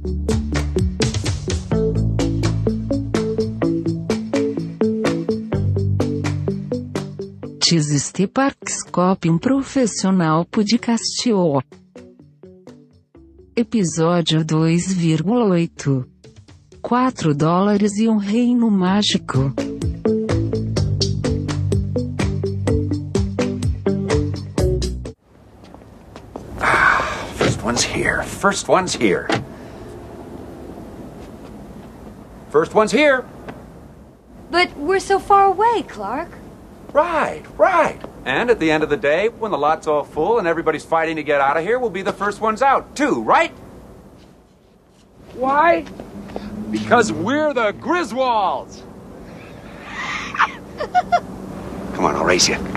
Este Parkscope, um profissional podcast. Episódio 2,8. $4 e um reino mágico. First one's here. First one's here. First one's here. But we're so far away, Clark. Right. And at the end of the day, when the lot's all full and everybody's fighting to get out of here, we'll be the first ones out, too, right? Why? Because we're the Griswolds! Come on, I'll race you.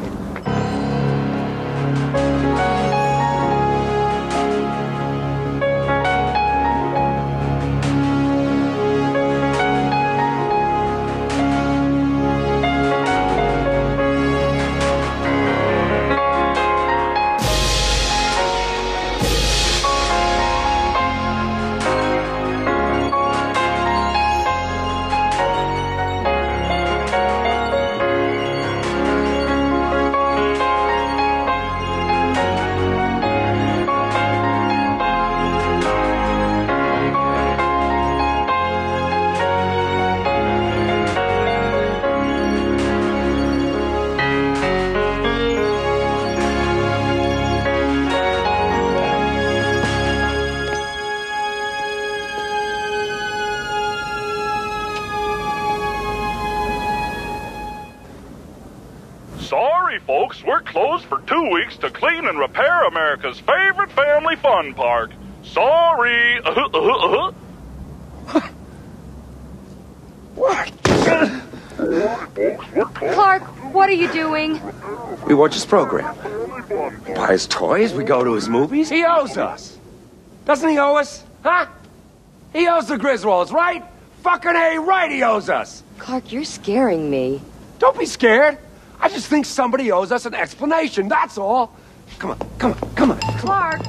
Sorry, folks, we're closed for 2 weeks to clean and repair America's favorite family fun park. Sorry. What? Clark, what are you doing? We watch his program. We buy his toys, we go to his movies. He owes us. Doesn't he owe us? Huh? He owes the Griswolds, right? Fucking A, right, he owes us. Clark, you're scaring me. Don't be scared. I just think somebody owes us an explanation, that's all. Come on. Clark!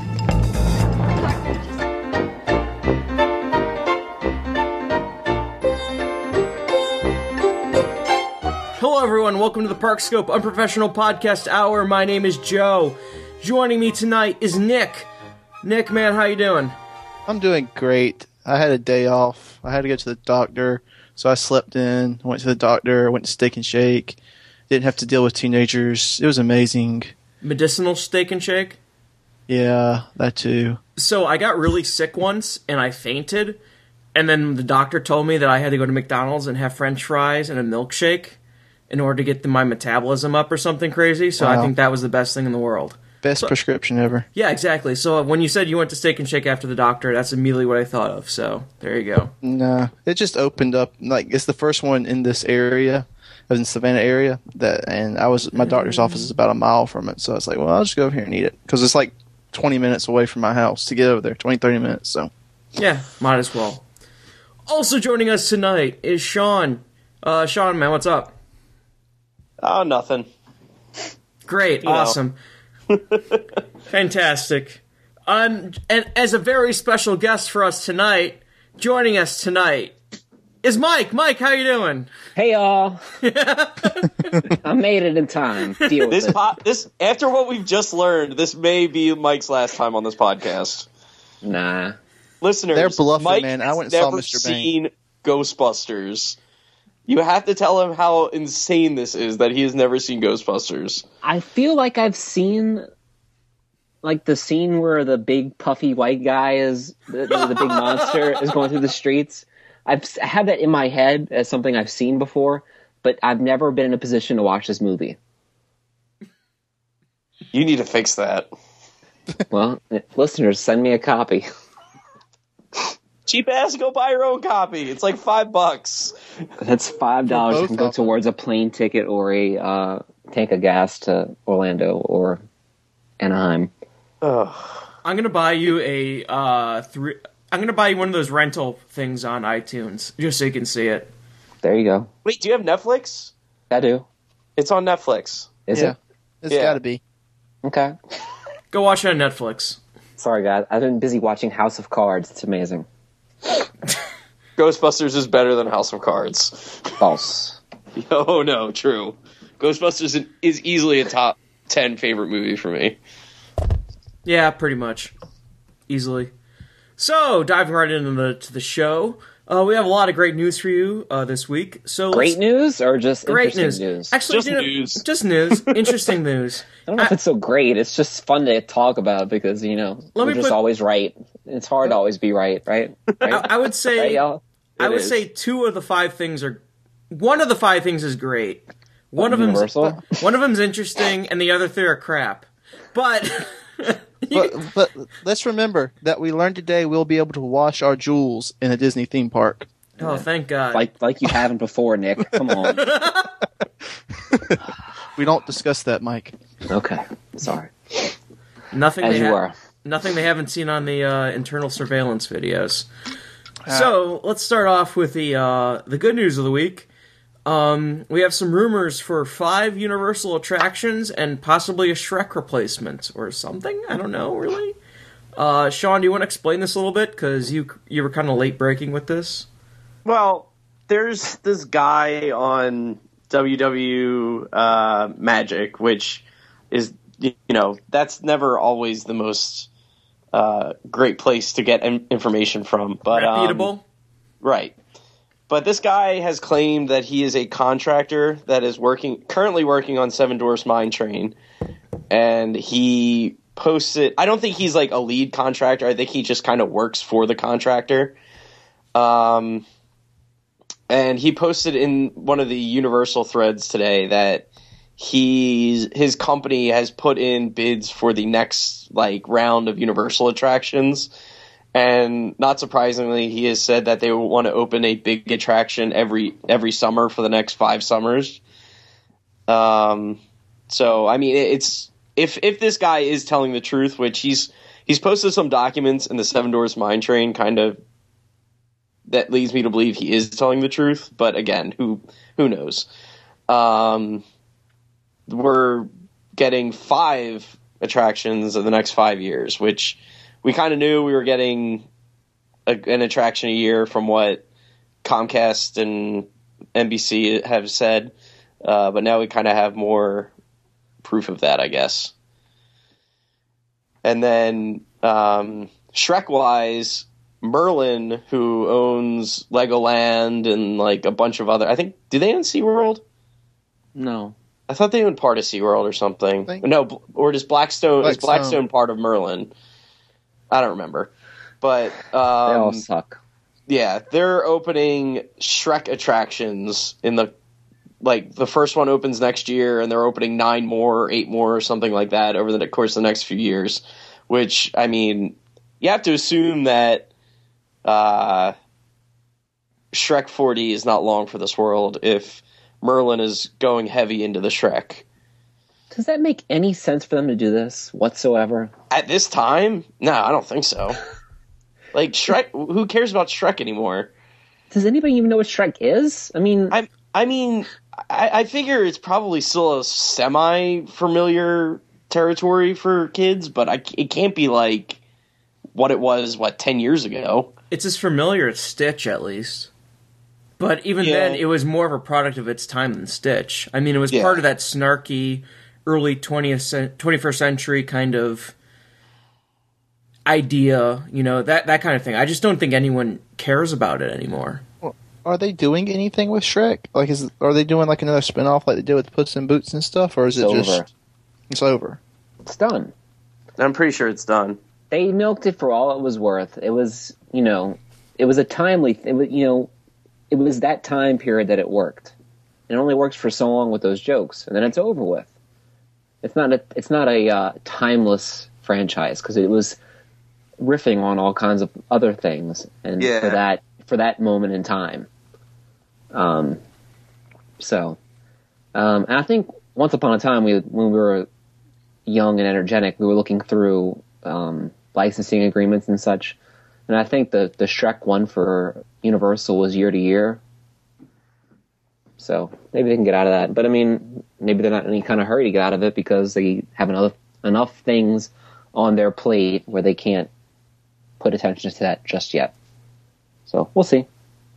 Hello everyone, welcome to the Parkscope Unprofessional Podcast Hour. My name is Joe. Joining me tonight is Nick. Nick, man, how you doing? I'm doing great. I had a day off. I had to go to the doctor, so I slept in. I went to the doctor, went to Steak and Shake. Didn't have to deal with teenagers. It was amazing. Medicinal Steak and Shake? Yeah, that too. So I got really sick once, and I fainted, and then the doctor told me that I had to go to McDonald's and have french fries and a milkshake in order to get my metabolism up or something crazy, so Wow. I think that was the best thing in the world. Best prescription ever. Yeah, exactly. So when you said you went to Steak and Shake after the doctor, that's immediately what I thought of, so there you go. Nah, it just opened up. Like, it's the first one in this area. I was in Savannah area, my doctor's office is about a mile from it, so I was like, well, I'll just go over here and eat it, because it's like 20 minutes away from my house to get over there, 30 minutes, so. Yeah, might as well. Also joining us tonight is Sean. Sean, man, what's up? Oh, nothing. Great, awesome. Fantastic. And as a very special guest for us tonight, joining us tonight is Mike. Mike, how you doing? Hey, y'all. I made it in time. Deal with it. This after what we've just learned, this may be Mike's last time on this podcast. Nah. Listeners, They're bluffing, Mike man. I has went and saw never Mr. seen Ghostbusters. You have to tell him how insane this is that he has never seen Ghostbusters. I feel like I've seen, like, the scene where the big puffy white guy is, the big monster is going through the streets. I have that in my head as something I've seen before, but I've never been in a position to watch this movie. You need to fix that. Well, listeners, send me a copy. Cheap ass, go buy your own copy. It's like $5. That's $5 that can go towards a plane ticket or a tank of gas to Orlando or Anaheim. Ugh. I'm gonna buy you I'm gonna buy you one of those rental things on iTunes just so you can see it. There you go. Wait, do you have Netflix? I do. It's on Netflix. Is it? It's gotta be. Okay. Go watch it on Netflix. Sorry, guys. I've been busy watching House of Cards. It's amazing. Ghostbusters is better than House of Cards. False. Oh no, true. Ghostbusters is easily a top 10 favorite movie for me. Yeah, pretty much. Easily. So, diving right into the show, we have a lot of great news for you this week. So Great news or just great interesting news? Actually, Just news. Just news. Interesting news. I don't know if it's so great. It's just fun to talk about because, we're just always right. It's hard to always be right? I would say, right, y'all? I would say 2 of the 5 things are. One of the 5 things is great. One of them's interesting, and the other 3 are crap. But. But let's remember that we learned today we'll be able to wash our jewels in a Disney theme park. Oh, thank God! Like you haven't before, Nick. Come on. We don't discuss that, Mike. Okay, sorry. Nothing As you were. Nothing they haven't seen on the internal surveillance videos. So let's start off with the good news of the week. We have some rumors for 5 Universal attractions and possibly a Shrek replacement or something. I don't know, really. Sean, do you want to explain this a little bit? Because you were kind of late breaking with this. Well, there's this guy on WW Magic, which is, that's never always the most great place to get information from. But reputable? Right. But this guy has claimed that he is a contractor that is currently working on Seven Dwarfs Mine Train, and he posted. I don't think he's like a lead contractor. I think he just kind of works for the contractor. And he posted in one of the Universal threads today that his company has put in bids for the next round of Universal attractions. And not surprisingly, he has said that they will want to open a big attraction every summer for the next 5 summers. So I mean, it's if this guy is telling the truth, which he's posted some documents in the Seven Dwarfs Mine Train, kind of that leads me to believe he is telling the truth. But again, who knows? We're getting 5 attractions in the next 5 years, which. We kind of knew we were getting an attraction a year from what Comcast and NBC have said, but now we kind of have more proof of that, I guess. And then Shrek-wise, Merlin, who owns Legoland and a bunch of other... I think... Do they own SeaWorld? No. I thought they owned part of SeaWorld or something. No, or does Blackstone... Is Blackstone part of Merlin? I don't remember, but they all suck. Yeah, they're opening Shrek attractions in the first one opens next year, and they're opening 9 more or 8 more or something like that over the course of the next few years. Which, I mean, you have to assume that Shrek 4D is not long for this world if Merlin is going heavy into the Shrek. Does that make any sense for them to do this whatsoever? At this time? No, I don't think so. Shrek, who cares about Shrek anymore? Does anybody even know what Shrek is? I mean, I figure it's probably still a semi-familiar territory for kids, but it can't be like what it was, 10 years ago? It's as familiar as Stitch, at least. But even then, it was more of a product of its time than Stitch. I mean, it was part of that snarky... early 21st century kind of idea, that kind of thing. I just don't think anyone cares about it anymore. Well, are they doing anything with Shrek? Are they doing another spinoff like they did with Puss in Boots and stuff, or is it just it's over? It's done. I'm pretty sure it's done. They milked it for all it was worth. It was, it was a timely thing. It was that time period that it worked. It only works for so long with those jokes, and then it's over with. It's not a timeless franchise because it was riffing on all kinds of other things, and for that moment in time. And I think once upon a time, when we were young and energetic, we were looking through licensing agreements and such, and I think the Shrek one for Universal was year to year. So maybe they can get out of that. But I mean, maybe they're not in any kind of hurry to get out of it because they have enough things on their plate where they can't put attention to that just yet. So we'll see.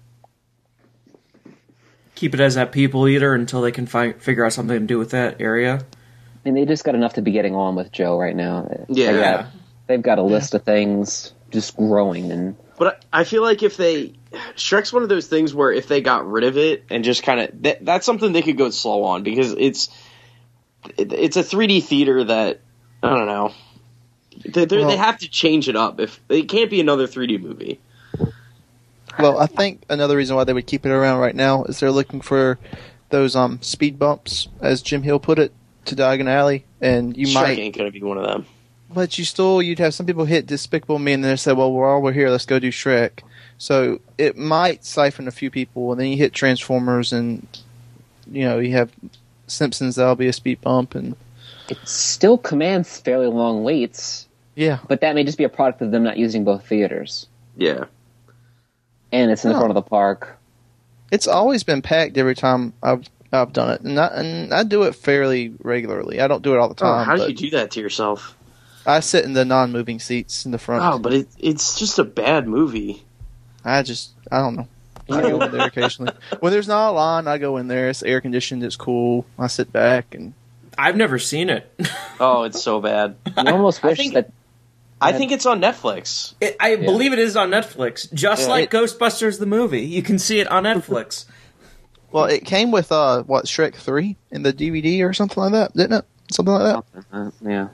Keep it as that people eater until they can figure out something to do with that area. I mean, they just got enough to be getting on with Joe right now. Yeah. They've got a list of things just growing. But I feel like if they... Shrek's one of those things where if they got rid of it and just kind of... That's something they could go slow on, because it's a 3D theater that... I don't know. They have to change it up. If it can't be another 3D movie. Well, I think another reason why they would keep it around right now is they're looking for those speed bumps, as Jim Hill put it, to Diagon Alley, and Shrek ain't gonna be one of them. But you'd have some people hit Despicable Me and then they say, well, while we're here, let's go do Shrek. So it might siphon a few people, and then you hit Transformers, and you have Simpsons, that'll be a speed bump, and it still commands fairly long waits. Yeah, but that may just be a product of them not using both theaters. Yeah. And it's in the front of the park. It's always been packed every time I've done it, and I do it fairly regularly. I don't do it all the time. How do you do that to yourself? I sit in the non-moving seats in the front. Oh, but it's just a bad movie. I don't know. I go in there occasionally. When there's not a line, I go in there. It's air conditioned. It's cool. I sit back and. I've never seen it. Oh, it's so bad. You almost wish that. I think it's on Netflix. I believe it is on Netflix, just like Ghostbusters the movie. You can see it on Netflix. Well, it came with Shrek 3 in the DVD or something like that, didn't it? Something like that. Yeah.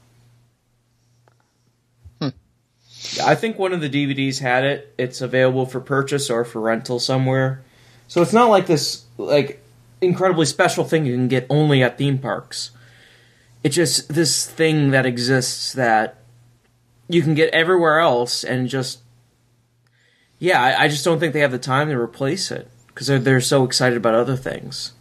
I think one of the DVDs had it. It's available for purchase or for rental somewhere. So it's not like this incredibly special thing you can get only at theme parks. It's just this thing that exists that you can get everywhere else, and just... Yeah, I just don't think they have the time to replace it, because they're so excited about other things.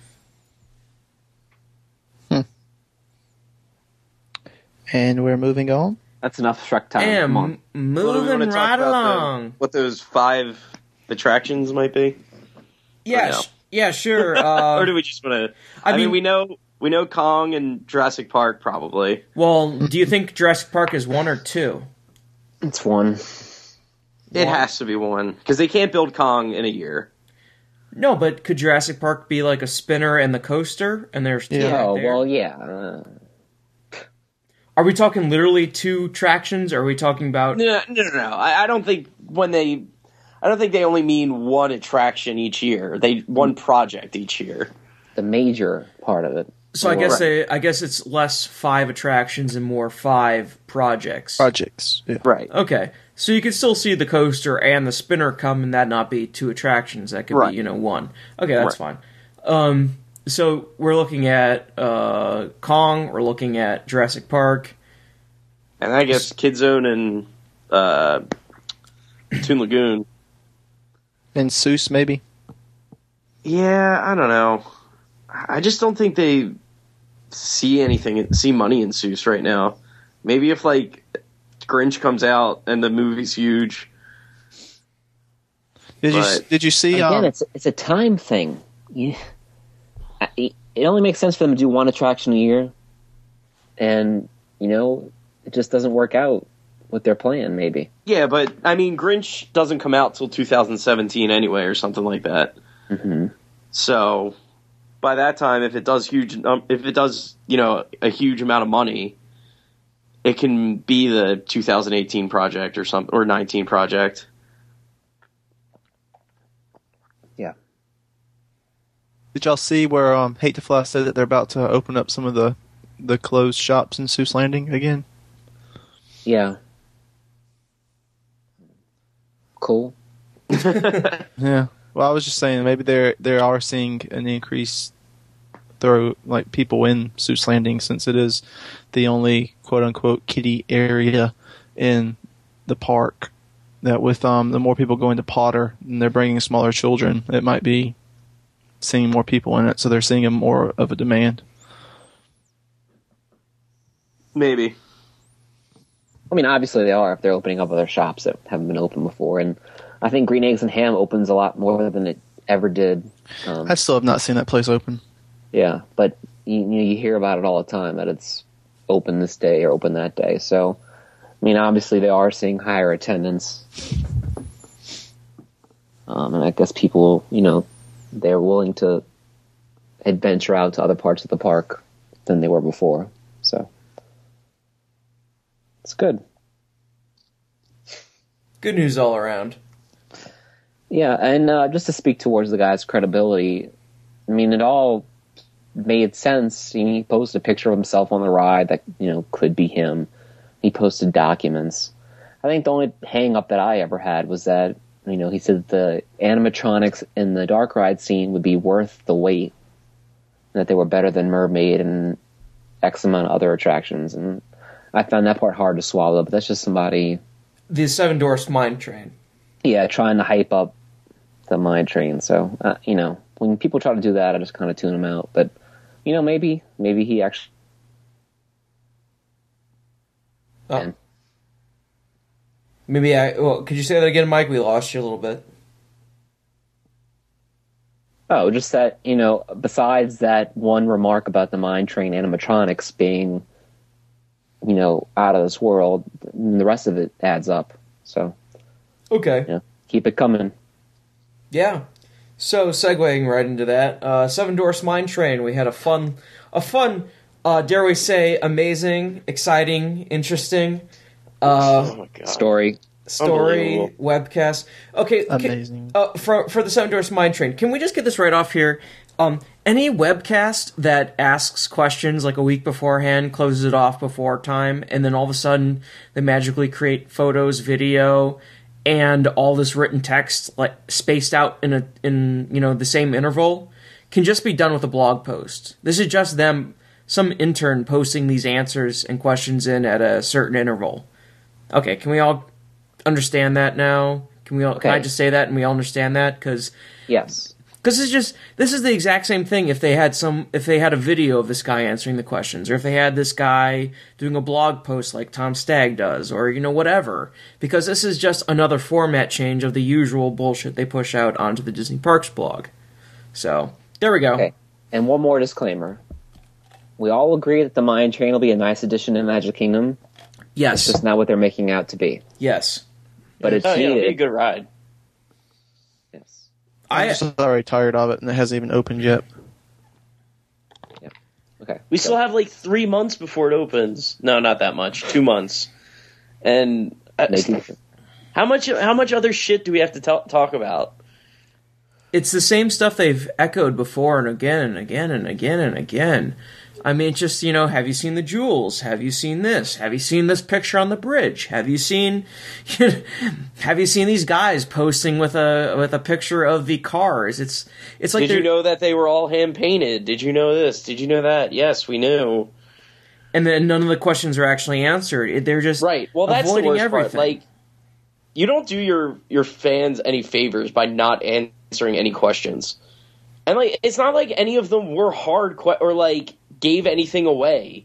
And we're moving on? That's enough Shrek time. And come on. Moving right along. What those 5 attractions might be? Yeah, yeah, sure. Or do we just want to... I mean, we know Kong and Jurassic Park, probably. Well, do you think Jurassic Park is 1 or 2? It's 1. It has to be 1, because they can't build Kong in a year. No, but could Jurassic Park be like a spinner and the coaster? And there's 2 right there? Well, yeah. Are we talking literally 2 attractions, or are we talking about... No. I don't think they only mean 1 attraction each year. One project each year. The major part of it. So I guess it's less 5 attractions and more 5 projects. Projects, yeah. Right. Okay. So you could still see the coaster and the spinner come, and that not be 2 attractions. That could be, 1. Okay, that's fine. So we're looking at Kong, we're looking at Jurassic Park. And I guess Kid Zone and Toon Lagoon. And Seuss, maybe? Yeah, I don't know. I just don't think they see money in Seuss right now. Maybe if, Grinch comes out and the movie's huge. Did you see... Again, it's a time thing. Yeah. It only makes sense for them to do 1 attraction a year. And, it just doesn't work out with their plan, maybe. Yeah, but, I mean, Grinch doesn't come out till 2017 anyway, or something like that. Mm-hmm. So, by that time, if it does a huge amount of money, it can be the 2018 project or 19 project. Yeah. Did y'all see where Hate to Fly said that they're about to open up some of the closed shops in Seuss Landing again? Yeah. Cool. Yeah. Well, I was just saying maybe they are seeing an increase through people in Seuss Landing, since it is the only quote unquote kiddie area in the park. That with the more people going to Potter and they're bringing smaller children, it might be seeing more people in it, so they're seeing more of a demand. Maybe. I mean, obviously they are if they're opening up other shops that haven't been open before, and I think Green Eggs and Ham opens a lot more than it ever did. I still have not seen that place open. Yeah, but you hear about it all the time, that it's open this day or open that day. So, I mean, obviously they are seeing higher attendance. And I guess people, they're willing to adventure out to other parts of the park than they were before. So it's good. Good news all around. Yeah, and just to speak towards the guy's credibility, I mean, it all made sense. He posted a picture of himself on the ride that, could be him. He posted documents. I think the only hang-up that I ever had was that, he said the animatronics in the dark ride scene would be worth the wait, that they were better than Mermaid and X amount of other attractions. And I found that part hard to swallow, but that's just somebody... The Seven Dwarfs Mine Train. Yeah, trying to hype up the Mine Train. So, when people try to do that, I just kind of tune them out. But, maybe he actually... Oh. Could you say that again, Mike? We lost you a little bit. Oh, just that, besides that one remark about the Mine Train animatronics being, out of this world, the rest of it adds up. So, okay. Keep it coming. Yeah. So, segueing right into that, Seven Dwarfs Mine Train, we had a fun, dare we say, amazing, exciting, interesting oh my God. story webcast. Okay, amazing. For the Seven Dwarfs Mine Train, can we just get this right off here? Any webcast that asks questions like a week beforehand, closes it off before time, and then all of a sudden they magically create photos, video, and all this written text like spaced out in the same interval, can just be done with a blog post. This is just them, some intern posting these answers and questions in at a certain interval. Okay, can we all understand that now? Can I just say that and we all understand that? Yes. Because this is the exact same thing if they had a video of this guy answering the questions, or if they had this guy doing a blog post like Tom Stagg does, or whatever. Because this is just another format change of the usual bullshit they push out onto the Disney Parks blog. So there we go. Okay. And one more disclaimer: we all agree that the Mine Train will be a nice addition to Magic Kingdom. Yes, it's just not what they're making out to be. Yes, but it's needed. It'll be a good ride. I'm just already tired of it, and it hasn't even opened yet. Yeah. Okay. We still have like 3 months before it opens. No, not that much. 2 months. And how much other shit do we have to talk about? It's the same stuff they've echoed before and again and again and again and again. I mean, just, have you seen the jewels? Have you seen this? Have you seen this picture on the bridge? Have you seen these guys posting with a picture of the cars? It's like, did you know that they were all hand painted? Did you know this? Did you know that? Yes, we knew. And then none of the questions are actually answered. They're just right. Well, that's the worst everything. Part. Like, you don't do your fans any favors by not answering any questions. And like, it's not like any of them were hard or like gave anything away.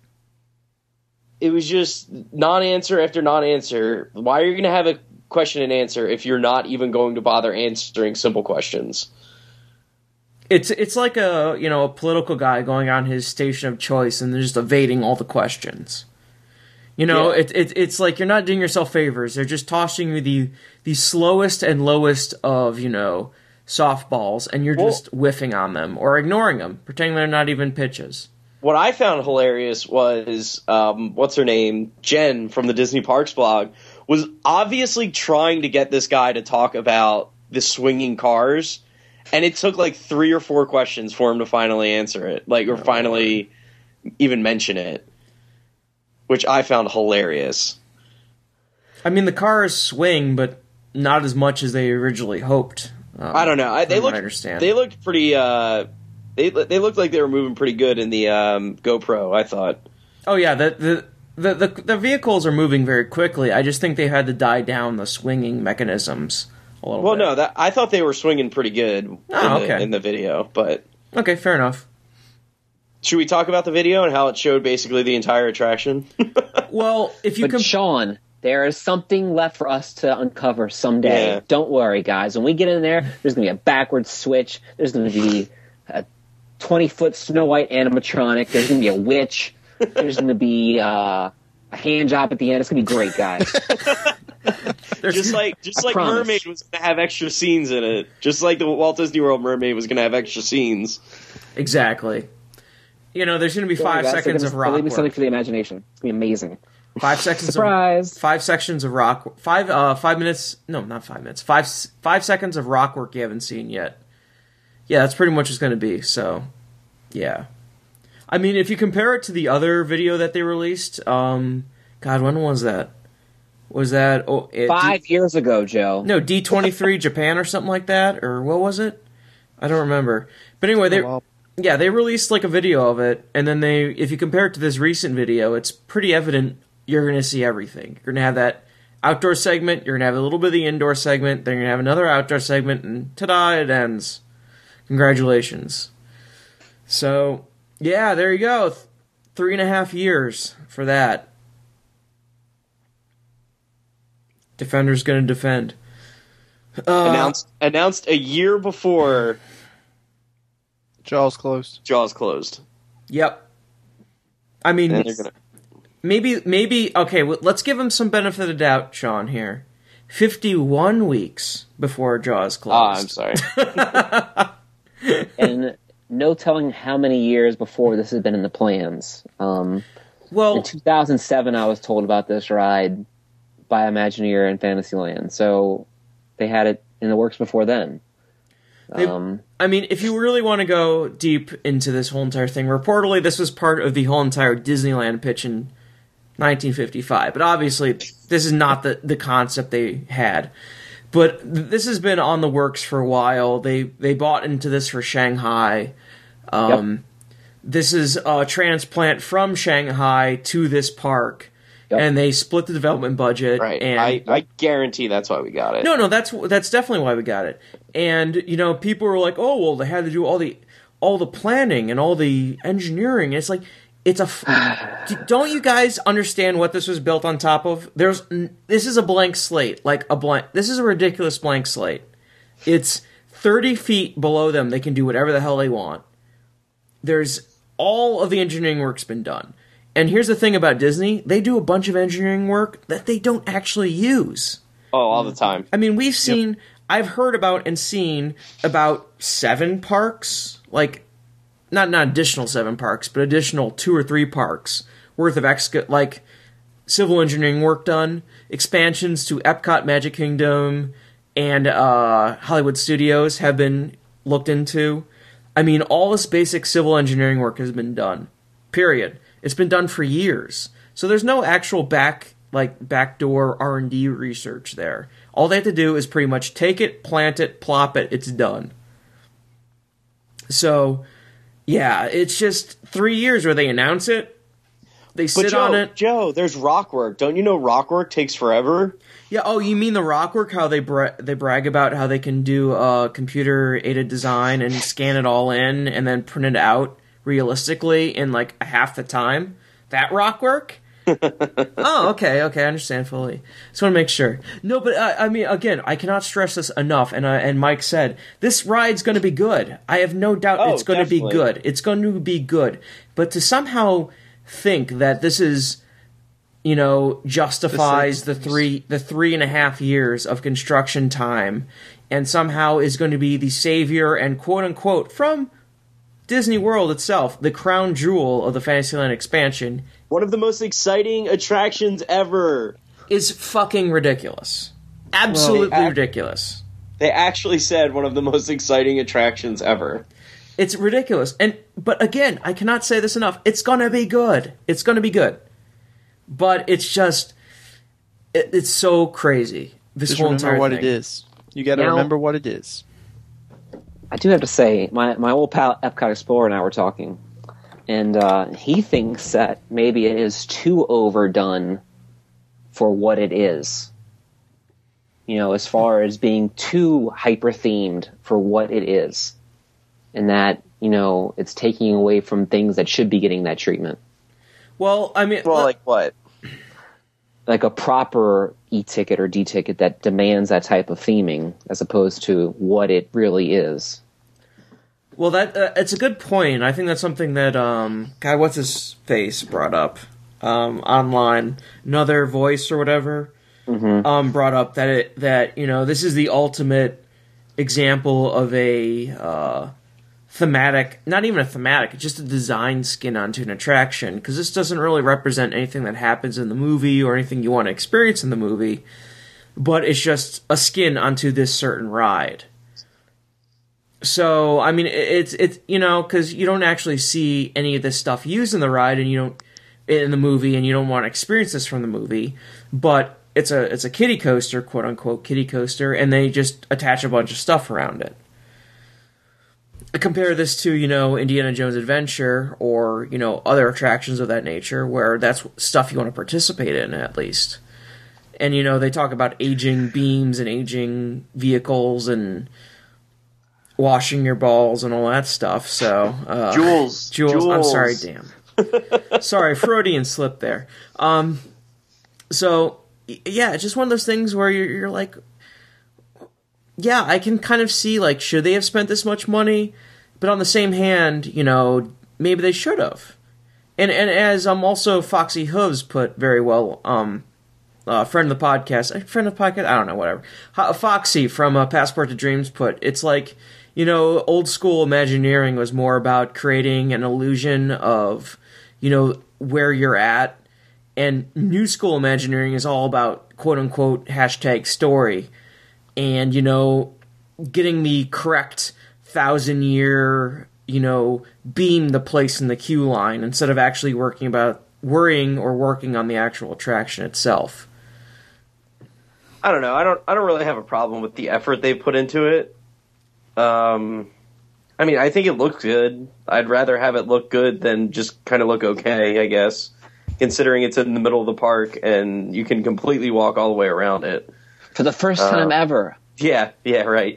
It was just non-answer after non-answer. Why are you going to have a question and answer if you're not even going to bother answering simple questions? It's like a political guy going on his station of choice and they're just evading all the questions. It's like you're not doing yourself favors. They're just tossing you the slowest and lowest of, softballs, and you're just whiffing on them or ignoring them, pretending they're not even pitches. What I found hilarious was, what's her name? Jen from the Disney Parks blog was obviously trying to get this guy to talk about the swinging cars, and it took like 3 or 4 questions for him to finally answer it, or finally even mention it, which I found hilarious. I mean, the cars swing, but not as much as they originally hoped. I don't know. They looked pretty. They looked like they were moving pretty good in the GoPro. I thought. Oh yeah, the vehicles are moving very quickly. I just think they had to die down the swinging mechanisms a little bit. Well, no, I thought they were swinging pretty good in the video. But okay, fair enough. Should we talk about the video and how it showed basically the entire attraction? Well, Sean, there is something left for us to uncover someday. Yeah. Don't worry, guys. When we get in there, there's going to be a backwards switch. There's going to be a 20-foot Snow White animatronic. There's going to be a witch. There's going to be a hand job at the end. It's going to be great, guys. just like promise. Mermaid was going to have extra scenes in it. Just like the Walt Disney World Mermaid was going to have extra scenes. Exactly. You know, there's going to be 5 seconds of rock Leave me something work. for the imagination. It's going to be amazing. 5 seconds Surprise! 5 sections of rock. 5 minutes. No, not 5 minutes. 5 seconds of rock work you haven't seen yet. Yeah, that's pretty much what it's going to be. So, yeah. I mean, if you compare it to the other video that they released, God, when was that? Was that 5 years ago, Joe? No, D23 Japan or something like that, or what was it? I don't remember. But anyway, they released like a video of it, and then if you compare it to this recent video, it's pretty evident you're going to see everything. You're going to have that outdoor segment, you're going to have a little bit of the indoor segment, then you're going to have another outdoor segment, and ta-da, it ends. Congratulations. So, yeah, there you go. 3.5 years for that. Defender's going to defend. Announced a year before Jaws closed. Yep. I mean, And they're gonna... maybe. Okay, let's give him some benefit of the doubt, Sean. Here, 51 weeks before Jaws closed. I'm sorry. And no telling how many years before this has been in the plans. In 2007, I was told about this ride by Imagineer and Fantasyland, so they had it in the works before then. I mean, if you really want to go deep into this whole entire thing, reportedly this was part of the whole entire Disneyland pitch in 1955. But obviously, this is not the concept they had. But this has been on the works for a while. They bought into this for Shanghai. This is a transplant from Shanghai to this park. Yep. And they split the development budget. Right. And I guarantee that's why we got it. No, that's definitely why we got it. And, you know, people were like, oh, well, they had to do all the planning and all the engineering. It's like, don't you guys understand what this was built on top of? This is a blank slate. This is a ridiculous blank slate. It's 30 feet below them. They can do whatever the hell they want. All of the engineering work's been done. And here's the thing about Disney. They do a bunch of engineering work that they don't actually use. Oh, all the time. I mean, I've heard about and seen about 7 parks, like, not additional 7 parks, but additional 2 or 3 parks worth of civil engineering work done, expansions to Epcot, Magic Kingdom, and Hollywood Studios have been looked into. I mean, all this basic civil engineering work has been done. Period. It's been done for years. So there's no actual backdoor R&D research there. All they have to do is pretty much take it, plant it, plop it, it's done. So, yeah, it's just 3 years where they announce it, they sit on it. Joe, there's rock work. Don't you know rock work takes forever? Yeah, oh, you mean the rock work, how they brag about how they can do computer-aided design and scan it all in and then print it out realistically in like half the time? That rock work? Oh, okay, I understand fully. Just want to make sure. No, but I mean, again, I cannot stress this enough. And Mike said this ride's going to be good. I have no doubt it's going to be good. It's going to be good. But to somehow think that this is, you know, justifies the 3.5 years of construction time, and somehow is going to be the savior and quote unquote from Disney World itself, the crown jewel of the Fantasyland expansion. One of the most exciting attractions ever. Is fucking ridiculous. Absolutely ridiculous. They actually said one of the most exciting attractions ever. It's ridiculous. But again, I cannot say this enough. It's going to be good. It's going to be good. But it's just, it's so crazy. This whole entire thing. Remember what it is. You got to remember what it is. I do have to say, my old pal Epcot Explorer and I were talking, and he thinks that maybe it is too overdone for what it is. You know, as far as being too hyper-themed for what it is. And that, you know, it's taking away from things that should be getting that treatment. Well, I mean... Well, like what? Like a proper E-ticket or D-ticket that demands that type of theming, as opposed to what it really is. Well, it's a good point. I think that's something that guy, what's his face, brought up online. Another Voice or whatever. brought up that this is the ultimate example of a thematic, not even a thematic, just a design skin onto an attraction, because this doesn't really represent anything that happens in the movie or anything you want to experience in the movie, but it's just a skin onto this certain ride. So, I mean, it's because you don't actually see any of this stuff used in the ride, and in the movie, and you don't want to experience this from the movie, but it's a kiddie coaster, quote unquote kiddie coaster, and they just attach a bunch of stuff around it. Compare this to, Indiana Jones Adventure or, other attractions of that nature where that's stuff you want to participate in, at least. And, they talk about aging beams and aging vehicles and washing your balls and all that stuff, so... Jules. I'm sorry, damn. Sorry, Freudian slip there. So, yeah, it's just one of those things where you're like... Yeah, I can kind of see, like, should they have spent this much money? But on the same hand, maybe they should have. And as also Foxy Hooves put very well, friend of the podcast, I don't know, whatever. Foxy from Passport to Dreams put, it's like, old school Imagineering was more about creating an illusion of, where you're at. And new school Imagineering is all about, quote unquote, # story. And, getting the correct 1,000-year, beam to place in the queue line instead of actually worrying on the actual attraction itself. I don't know. I don't really have a problem with the effort they put into it. I mean, I think it looks good. I'd rather have it look good than just kind of look okay, I guess, considering it's in the middle of the park and you can completely walk all the way around it. For the first time ever. Yeah, right.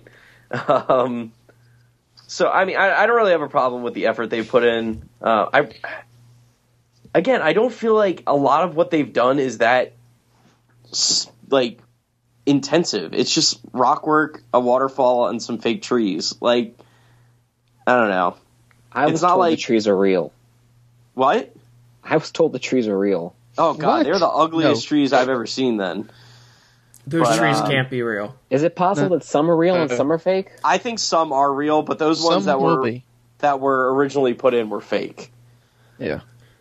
So, I mean, I don't really have a problem with the effort they put in. I don't feel like a lot of what they've done is that, like, intensive. It's just rock work, a waterfall, and some fake trees. Like, I don't know. I was told the trees are real. What? I was told the trees are real. Oh, God, What? they're the ugliest trees I've ever seen then. Those trees can't be real. Is it possible that some are real and some are fake? I think some are real, but those ones that were originally put in were fake. Yeah.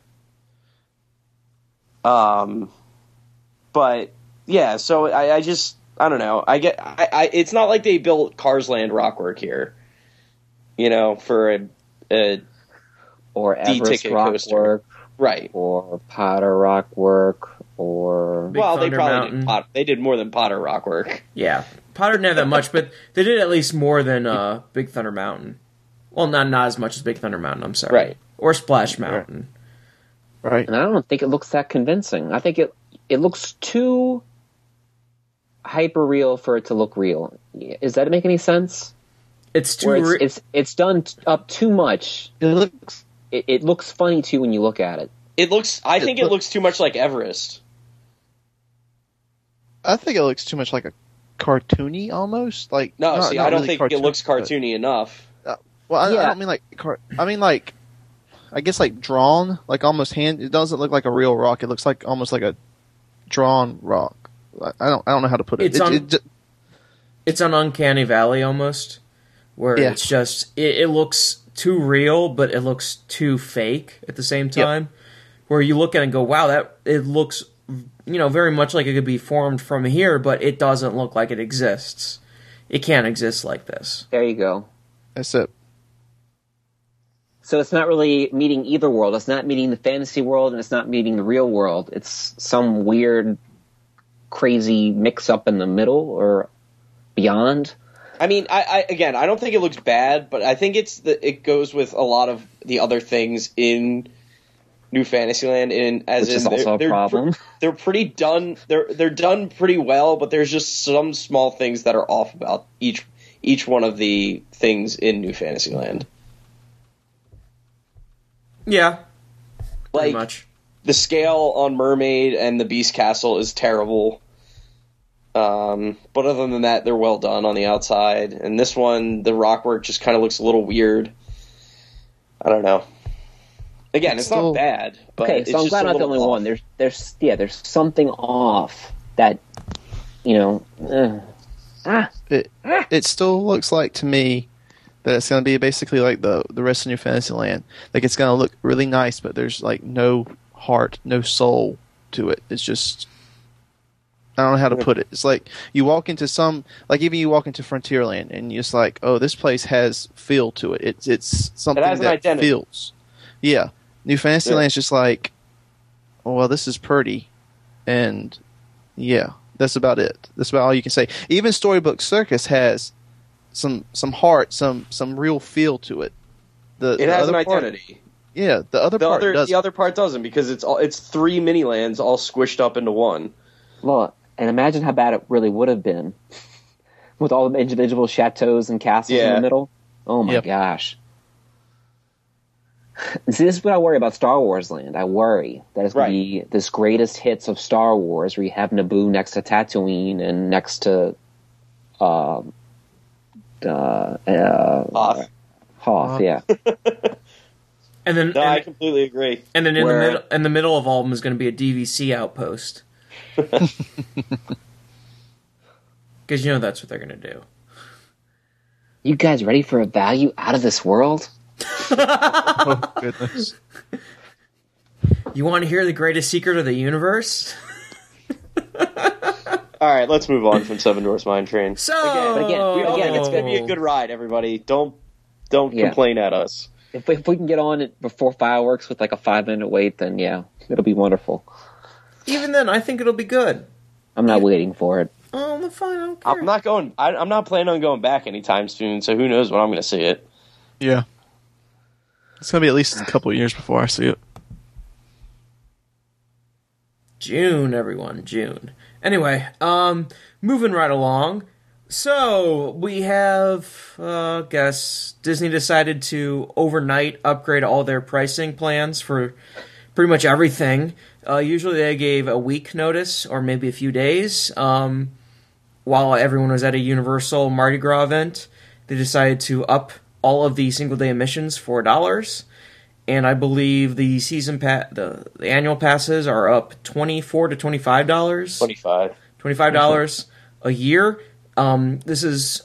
But yeah, so I don't know. It's not like they built Cars Land rockwork here, for a or Everest rockwork, right? Or Potter rockwork, or Big Thunder they did more than Potter rockwork. Yeah, Potter didn't have that much, but they did at least more than Big Thunder Mountain. Well, not as much as Big Thunder Mountain. I'm sorry, right? Or Splash Mountain, right? And I don't think it looks that convincing. I think it looks too hyper real for it to look real. Does that make any sense? It's too. It's done up too much. It looks funny too when you look at it. I think it looks too much like Everest. I think it looks too much like a cartoony almost. Like no, not I don't really think it looks cartoony enough. I don't mean like I mean like I guess like drawn, like almost hand. It doesn't look like a real rock. It looks like almost like a drawn rock. I don't know how to put it. It's on Uncanny Valley almost, where it's just it looks too real, but it looks too fake at the same time. Yep. Where you look at it and go, wow, that it looks very much like it could be formed from here, but it doesn't look like it exists. It can't exist like this. There you go. That's it. So it's not really meeting either world. It's not meeting the fantasy world, and it's not meeting the real world. It's some weird, crazy mix-up in the middle or beyond. I mean, I don't think it looks bad, but I think it goes with a lot of the other things in New Fantasyland, which is also a problem. They're pretty done. They're done pretty well, but there's just some small things that are off about each one of the things in New Fantasyland. Yeah, pretty like much. The scale on Mermaid and the Beast Castle is terrible. But other than that, they're well done on the outside. And this one, the rockwork just kind of looks a little weird. I don't know. Again, it's not bad. But okay, so I'm glad I'm not the only one. There's something off that It still looks like to me that it's going to be basically like the rest of New Fantasyland. Like it's going to look really nice, but there's like no heart, no soul to it. It's just, I don't know how to put it. It's like you walk into even you walk into Frontierland and you're just like, oh, this place has feel to it. It's something that identity. feels. Yeah. New Fantasyland is just like, oh, well, this is pretty. And yeah, that's about it. That's about all you can say. Even Storybook Circus has some heart, some real feel to it. It has an identity. Yeah, the other part doesn't, because it's 3 mini lands all squished up into one. Well, and imagine how bad it really would have been with all the individual chateaus and castles in the middle. Oh my gosh. See, this is what I worry about Star Wars Land. I worry that it's going to be this greatest hits of Star Wars, where you have Naboo next to Tatooine and next to Hoth, yeah. And then, I completely agree. And then in the middle of all of them is going to be a DVC outpost, because that's what they're going to do. You guys ready for a value out of this world? Oh goodness! You want to hear the greatest secret of the universe? All right, let's move on from Seven Dwarfs Mine Train. So again, it's going to be a good ride, everybody. Don't complain at us. If we can get on it before fireworks with like a 5-minute wait, then yeah, it'll be wonderful. Even then, I think it'll be good. I'm not waiting for it. Oh, I'm fine. I don't care. I'm not going. I'm not planning on going back anytime soon. So who knows when I'm going to see it? Yeah, it's going to be at least a couple of years before I see it. June, everyone, June. Anyway, moving right along. So, we have, Disney decided to overnight upgrade all their pricing plans for pretty much everything. Usually they gave a week notice, or maybe a few days. While everyone was at a Universal Mardi Gras event, they decided to up all of the single-day admissions $4. And I believe the the annual passes are up $24 to $25. $25 a year. This is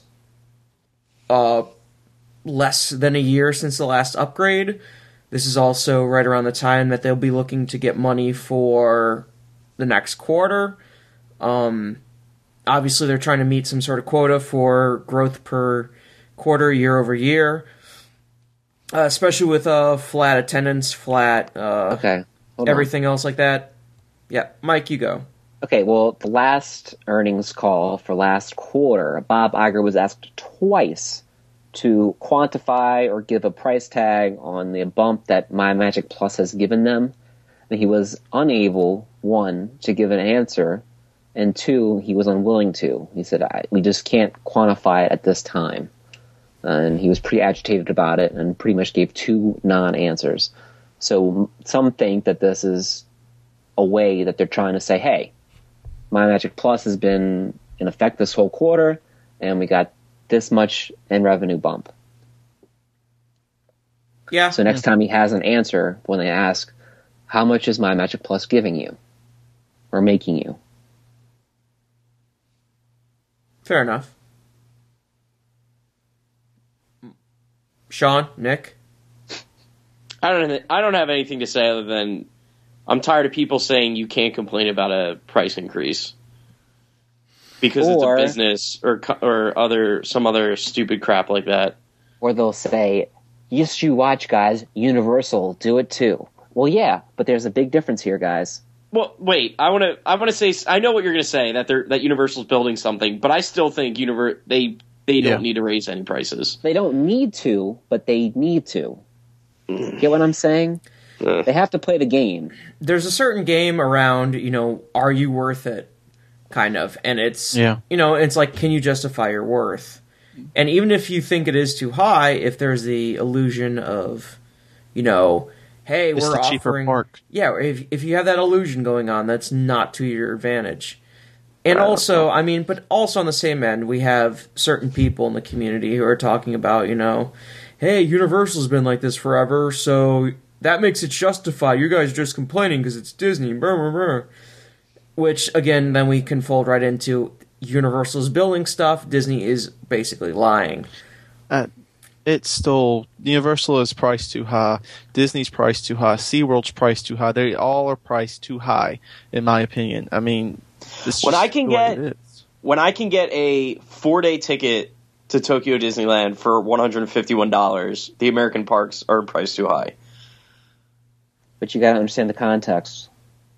less than a year since the last upgrade. This is also right around the time that they'll be looking to get money for the next quarter. Obviously, they're trying to meet some sort of quota for growth per quarter, year over year. Especially with flat attendance, everything else like that. Yeah, Mike, you go. Okay, well, the last earnings call for last quarter, Bob Iger was asked twice to quantify or give a price tag on the bump that My Magic Plus has given them. And he was unable, 1, to give an answer, and 2, he was unwilling to. He said, we just can't quantify it at this time. And he was pretty agitated about it and pretty much gave 2 non-answers. So some think that this is a way that they're trying to say, hey, My Magic Plus has been in effect this whole quarter, and we got this much in revenue bump. Yeah. So next time he has an answer, when they ask, how much is My Magic Plus giving you? Or making you? Fair enough. Sean, Nick? I don't have anything to say other than I'm tired of people saying you can't complain about a price increase because it's a business or some other stupid crap like that. Or they'll say, yes, you watch, guys. Universal, do it too. Well, yeah, but there's a big difference here, guys. Well, wait. I want to say I know what you're going to say that Universal's building something, but I still think they don't need to raise any prices. They don't need to, but they need to. Get what I'm saying? They have to play the game. There's a certain game around, are you worth it? Kind of. And it's, it's like, can you justify your worth? And even if you think it is too high, if there's the illusion of, hey, it's we're the offering... cheaper park. Yeah, if you have that illusion going on, that's not to your advantage. And also, but also on the same end, we have certain people in the community who are talking about, hey, Universal's been like this forever, so that makes it justify. You guys are just complaining because it's Disney, blah, blah, blah. Which, again, then we can fold right into, Universal's building stuff, Disney is basically lying. It's still, Universal is priced too high, Disney's priced too high, SeaWorld's priced too high. They all are priced too high, in my opinion. I mean, when I can get a 4-day ticket to Tokyo Disneyland for $151, the American parks are priced too high. But you got to understand the context.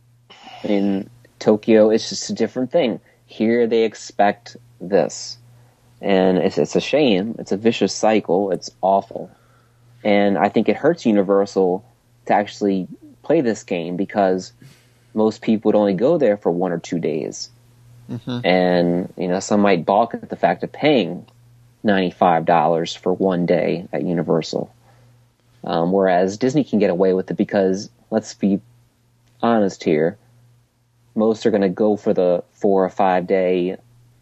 In Tokyo, it's just a different thing. Here, they expect this. And it's a shame. It's a vicious cycle. It's awful. And I think it hurts Universal to actually play this game because most people would only go there for 1 or 2 days. Mm-hmm. And, some might balk at the fact of paying $95 for 1 day at Universal. Whereas Disney can get away with it because, let's be honest here, most are going to go for the 4 or 5 day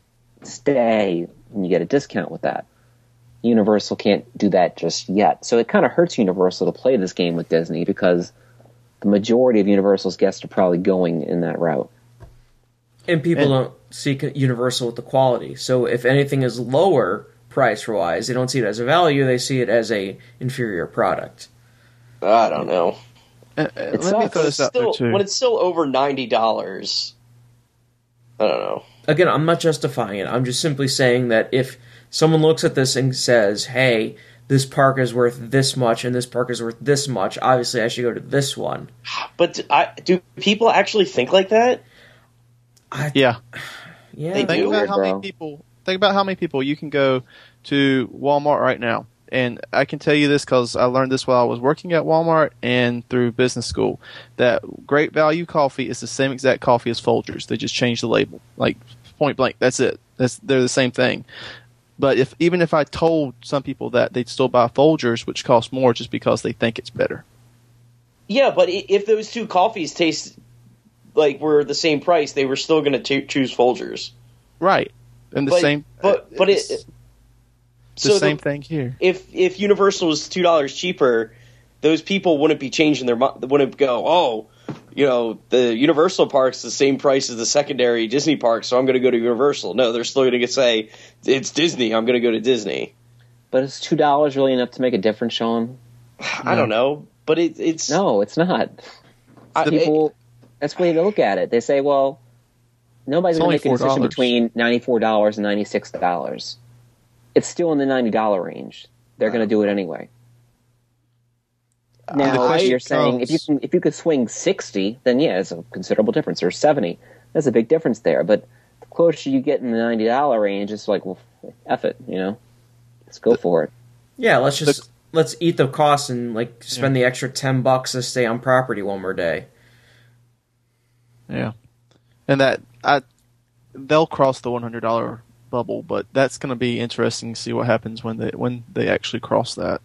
stay and you get a discount with that. Universal can't do that just yet. So it kind of hurts Universal to play this game with Disney because the majority of Universal's guests are probably going in that route. And people don't see Universal with the quality. So if anything is lower price-wise, they don't see it as a value, they see it as a inferior product. I don't know. Let me throw this out there too. When it's still over $90, I don't know. Again, I'm not justifying it. I'm just simply saying that if someone looks at this and says, hey, this park is worth this much and this park is worth this much, obviously I should go to this one. But do people actually think like that? Yeah. Yeah, they do. Think about how many people you can go to Walmart right now. And I can tell you this because I learned this while I was working at Walmart and through business school, that Great Value coffee is the same exact coffee as Folgers. They just changed the label. Like, point blank, that's it. They're the same thing. But even if I told some people that, they'd still buy Folgers, which costs more just because they think it's better. Yeah, but if those two coffees taste like were the same price, they were still going to choose Folgers. Right. And same... same thing here. If Universal was $2 cheaper, those people wouldn't be changing wouldn't go, the Universal park's the same price as the secondary Disney park, so I'm going to go to Universal. No, they're still going to say, it's Disney, I'm going to go to Disney. But is $2 really enough to make a difference, Sean? I don't know, but it's... No, it's not. People, that's the way they look at it. They say, well, nobody's going to make a decision between $94 and $96. It's still in the $90 range. They're going to do it anyway. Now, you're saying if you could swing 60, then yeah, it's a considerable difference. Or 70, that's a big difference there. But the closer you get in the $90 range, it's like, well, F it, let's go for it. Yeah, let's eat the cost and spend the extra $10 to stay on property one more day. Yeah, and they'll cross the $100 bubble, but that's going to be interesting to see what happens when they actually cross that.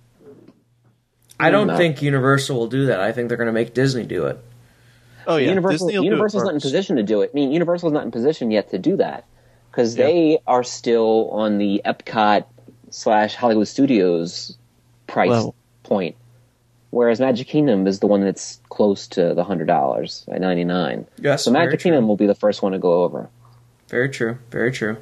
I don't think Universal will do that. I think they're going to make Disney do it. Oh yeah, Universal's not in position to do it. I mean, Universal's not in position yet to do that because they are still on the Epcot / Hollywood Studios price point, whereas Magic Kingdom is the one that's close to the $100 at $99. Yes, so Magic Kingdom will be the first one to go over. Very true. Very true.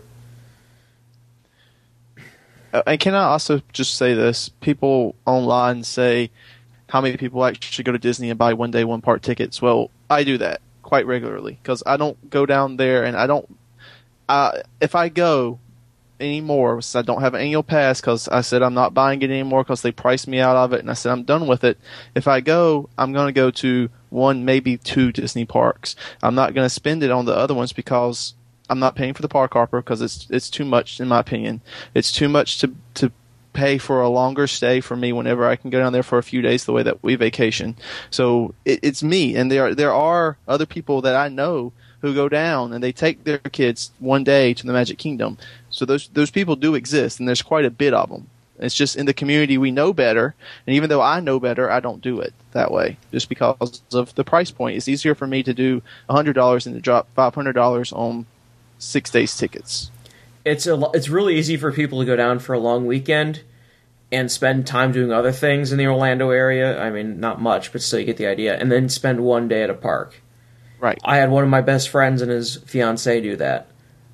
And can I also just say this? People online say, how many people actually go to Disney and buy 1 day, 1 park tickets? Well, I do that quite regularly because I don't go down there and I don't... if I go anymore, since I don't have an annual pass because I said I'm not buying it anymore because they priced me out of it and I said I'm done with it. If I go, I'm going to go to 1, maybe 2 Disney parks. I'm not going to spend it on the other ones because... I'm not paying for the park hopper because it's too much in my opinion. It's too much to pay for a longer stay for me whenever I can go down there for a few days the way that we vacation. So it's me, and there are other people that I know who go down and they take their kids 1 day to the Magic Kingdom. So those people do exist, and there's quite a bit of them. It's just in the community we know better, and even though I know better, I don't do it that way just because of the price point. It's easier for me to do $100 than to drop $500 on 6 days tickets. It's really easy for people to go down for a long weekend and spend time doing other things in the Orlando area. I mean, not much, but still you get the idea. And then spend 1 day at a park. Right. I had one of my best friends and his fiancée do that.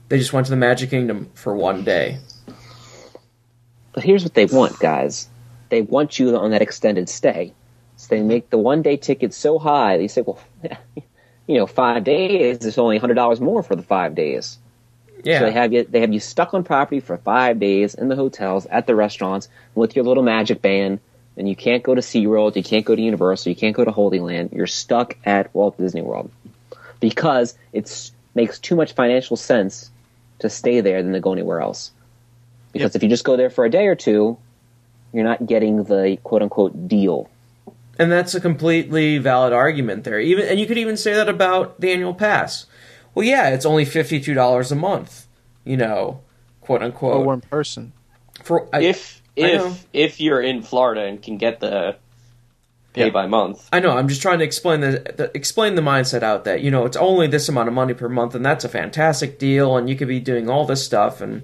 They just went to the Magic Kingdom for one day. But here's what they want, guys. They want you on that extended stay. So they make the one-day ticket so high, they say, well, 5 days is only $100 more for the 5 days. Yeah. So they have you stuck on property for 5 days in the hotels, at the restaurants, with your little magic band, and you can't go to SeaWorld, you can't go to Universal, you can't go to Holy Land. You're stuck at Walt Disney World. Because it makes too much financial sense to stay there than to go anywhere else. Because if you just go there for a day or two, you're not getting the quote-unquote deal. And that's a completely valid argument there. And you could even say that about the annual pass. Well, yeah, it's only $52 a month, quote unquote. For one person. If you're in Florida and can get the pay by month. I know. I'm just trying to explain the mindset out that it's only this amount of money per month, and that's a fantastic deal, and you could be doing all this stuff. And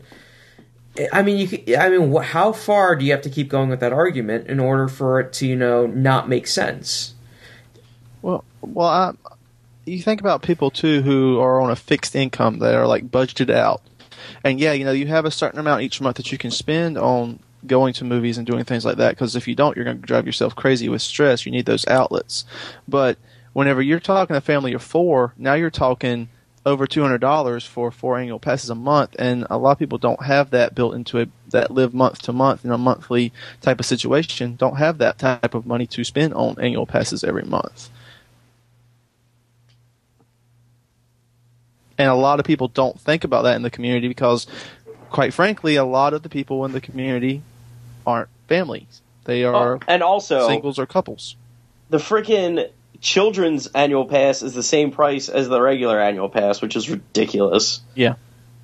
how far do you have to keep going with that argument in order for it to not make sense? Well, you think about people too who are on a fixed income that are like budgeted out, and you have a certain amount each month that you can spend on going to movies and doing things like that. Because if you don't, you're going to drive yourself crazy with stress. You need those outlets. But whenever you're talking a family of 4, now you're talking over $200 for 4 annual passes a month, and a lot of people don't have that built into that live month to month in a monthly type of situation. Don't have that type of money to spend on annual passes every month. And a lot of people don't think about that in the community because, quite frankly, a lot of the people in the community aren't families. They are and also singles or couples. The freaking children's annual pass is the same price as the regular annual pass, which is ridiculous. Yeah.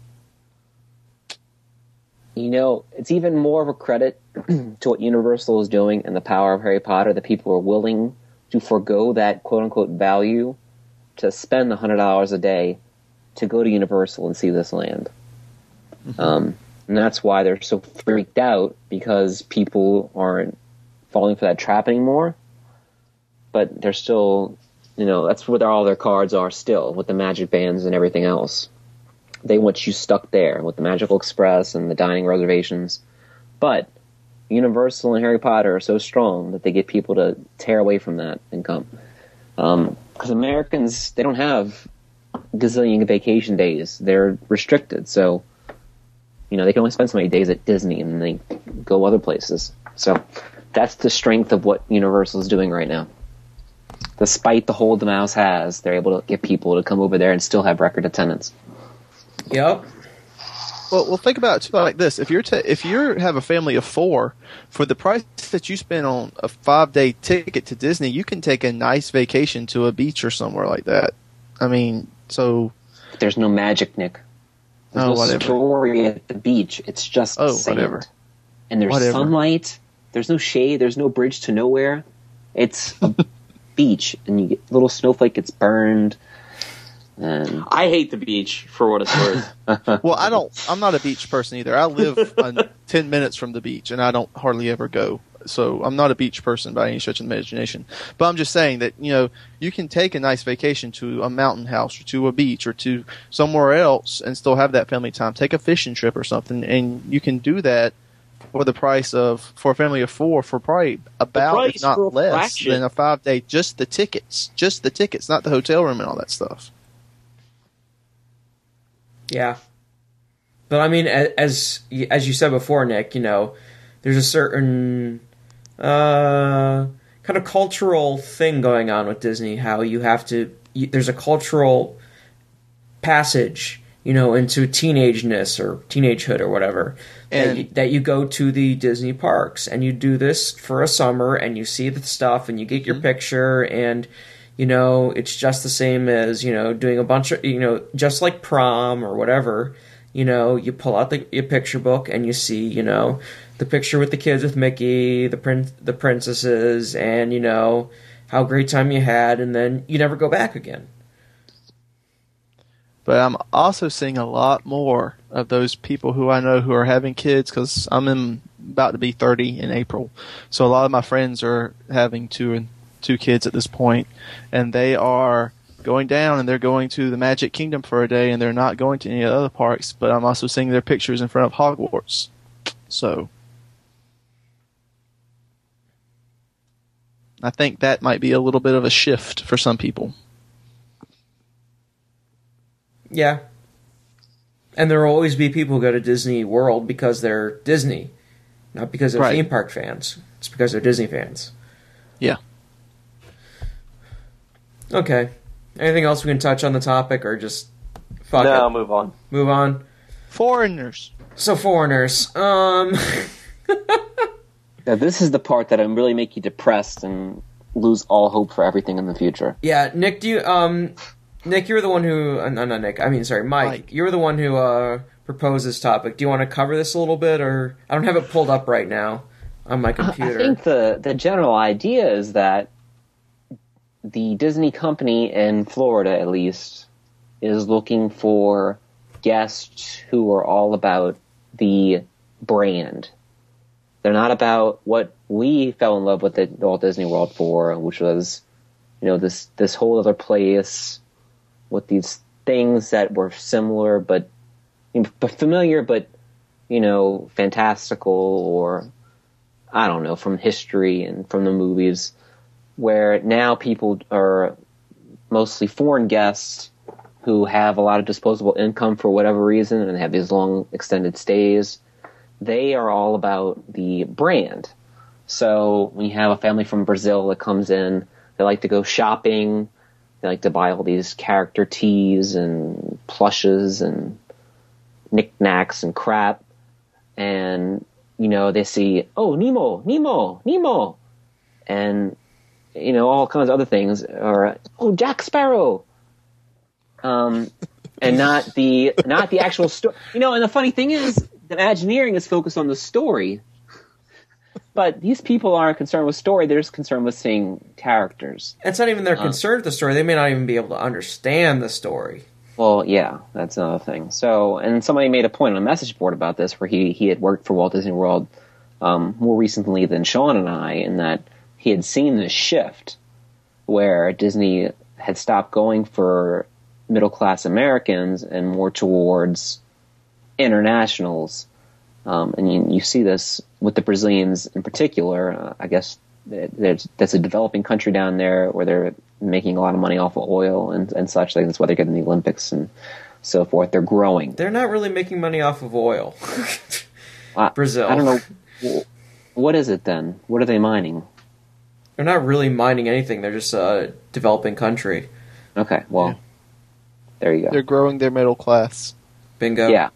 It's even more of a credit to what Universal is doing and the power of Harry Potter that people are willing to forego that quote-unquote value to spend the $100 a day to go to Universal and see this land. And that's why they're so freaked out, because people aren't falling for that trap anymore. But they're still, that's where all their cards are still, with the magic bands and everything else. They want you stuck there with the Magical Express and the dining reservations. But Universal and Harry Potter are so strong that they get people to tear away from that and come. Because Americans, they don't have gazillion vacation days. They're restricted, so they can only spend so many days at Disney and then they go other places. So that's the strength of what Universal is doing right now. Despite the hold the mouse has, they're able to get people to come over there and still have record attendance. Yep. Well, think about it too, like this: if you have a family of 4, for the price that you spend on a 5-day ticket to Disney, you can take a nice vacation to a beach or somewhere like that. There's no magic, Nick. There's no whatever. Story at the beach. It's just sand. Whatever. And there's sunlight. There's no shade. There's no bridge to nowhere. It's a beach, and you get a little snowflake gets burned. And I hate the beach for what it's worth. Well, I'm not a beach person either. I live 10 minutes from the beach, and I don't hardly ever go. So I'm not a beach person by any stretch of the imagination. But I'm just saying that, you can take a nice vacation to a mountain house or to a beach or to somewhere else and still have that family time. Take a fishing trip or something, and you can do that for the price of, for a family of 4, for probably about, if not less, than a 5-day, just the tickets, not the hotel room and all that stuff. Yeah. But I mean, as you said before, Nick, there's a certain kind of cultural thing going on with Disney, how there's a cultural passage, into teenageness or teenagehood or whatever, that you go to the Disney parks and you do this for a summer and you see the stuff and you get your picture, and it's just the same as, doing a bunch of, just like prom or whatever. You pull out your picture book and you see, the picture with the kids with Mickey, the princesses, and, how great time you had, and then you never go back again. But I'm also seeing a lot more of those people who I know who are having kids, because I'm about to be 30 in April. So a lot of my friends are having two kids at this point, and they are going down and they're going to the Magic Kingdom for a day and they're not going to any other parks, but I'm also seeing their pictures in front of Hogwarts. So I think that might be a little bit of a shift for some people. Yeah. And there will always be people who go to Disney World because they're Disney, not because they're theme park fans. It's because they're Disney fans. Yeah. Okay. Anything else we can touch on the topic, or just fuck it? No, move on. Move on. Foreigners. So foreigners. Now, this is the part that I'm really make you depressed and lose all hope for everything in the future. Yeah, Nick, Nick, you were the one who... no, not Nick. I mean, sorry, Mike. You were the one who proposed this topic. Do you want to cover this a little bit, or... I don't have it pulled up right now on my computer. I think the general idea is that the Disney company in Florida, at least, is looking for guests who are all about the brand. They're not about what we fell in love with at Walt Disney World for, which was, this whole other place with these things that were similar but familiar, but fantastical, or I don't know, from history and from the movies, where now people are mostly foreign guests who have a lot of disposable income for whatever reason and have these long extended stays. They are all about the brand. So when you have a family from Brazil that comes in, they like to go shopping. They like to buy all these character tees and plushes and knickknacks and crap. And, they see, oh, Nemo. And, all kinds of other things. Or, oh, Jack Sparrow. And not the actual story. And the funny thing is, the Imagineering is focused on the story. But these people aren't concerned with story, they're just concerned with seeing characters. It's not even their concern with the story. They may not even be able to understand the story. Well, yeah, that's another thing. So, and somebody made a point on a message board about this, where he had worked for Walt Disney World more recently than Sean and I, in that he had seen this shift where Disney had stopped going for middle-class Americans and more towards internationals. And you see this with the Brazilians in particular. I guess that's a developing country down there where they're making a lot of money off of oil and such. Like, that's why they're getting the Olympics and so forth. They're growing. They're not really making money off of oil. Brazil. I don't know. What is it then? What are they mining? They're not really mining anything. They're just a developing country. Okay, well, there you go. They're growing their middle class. Bingo. Yeah.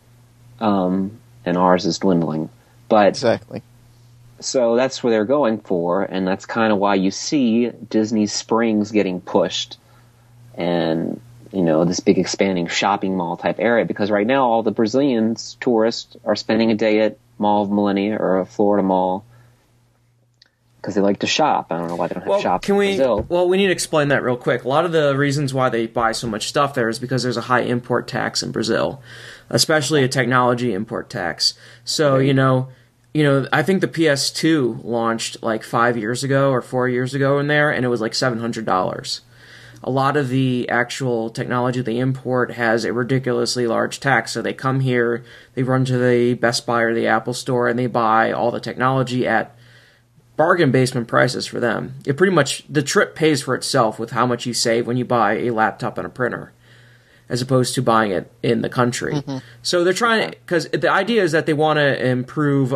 And ours is dwindling. But exactly. So that's where they're going for, and that's kind of why you see Disney Springs getting pushed, and this big expanding shopping mall type area, because right now all the Brazilians tourists are spending a day at Mall of Millennia or a Florida Mall because they like to shop. I don't know why they don't have shops in Brazil. Well, we need to explain that real quick. A lot of the reasons why they buy so much stuff there is because there's a high import tax in Brazil, especially a technology import tax. So, I think the PS2 launched like 5 years ago or 4 years ago in there, and it was like $700. A lot of the actual technology they import has a ridiculously large tax. So they come here, they run to the Best Buy or the Apple Store, and they buy all the technology at bargain basement prices for them. It pretty much, the trip pays for itself with how much you save when you buy a laptop and a printer, as opposed to buying it in the country. Mm-hmm. So they're trying to, because the idea is that they want to improve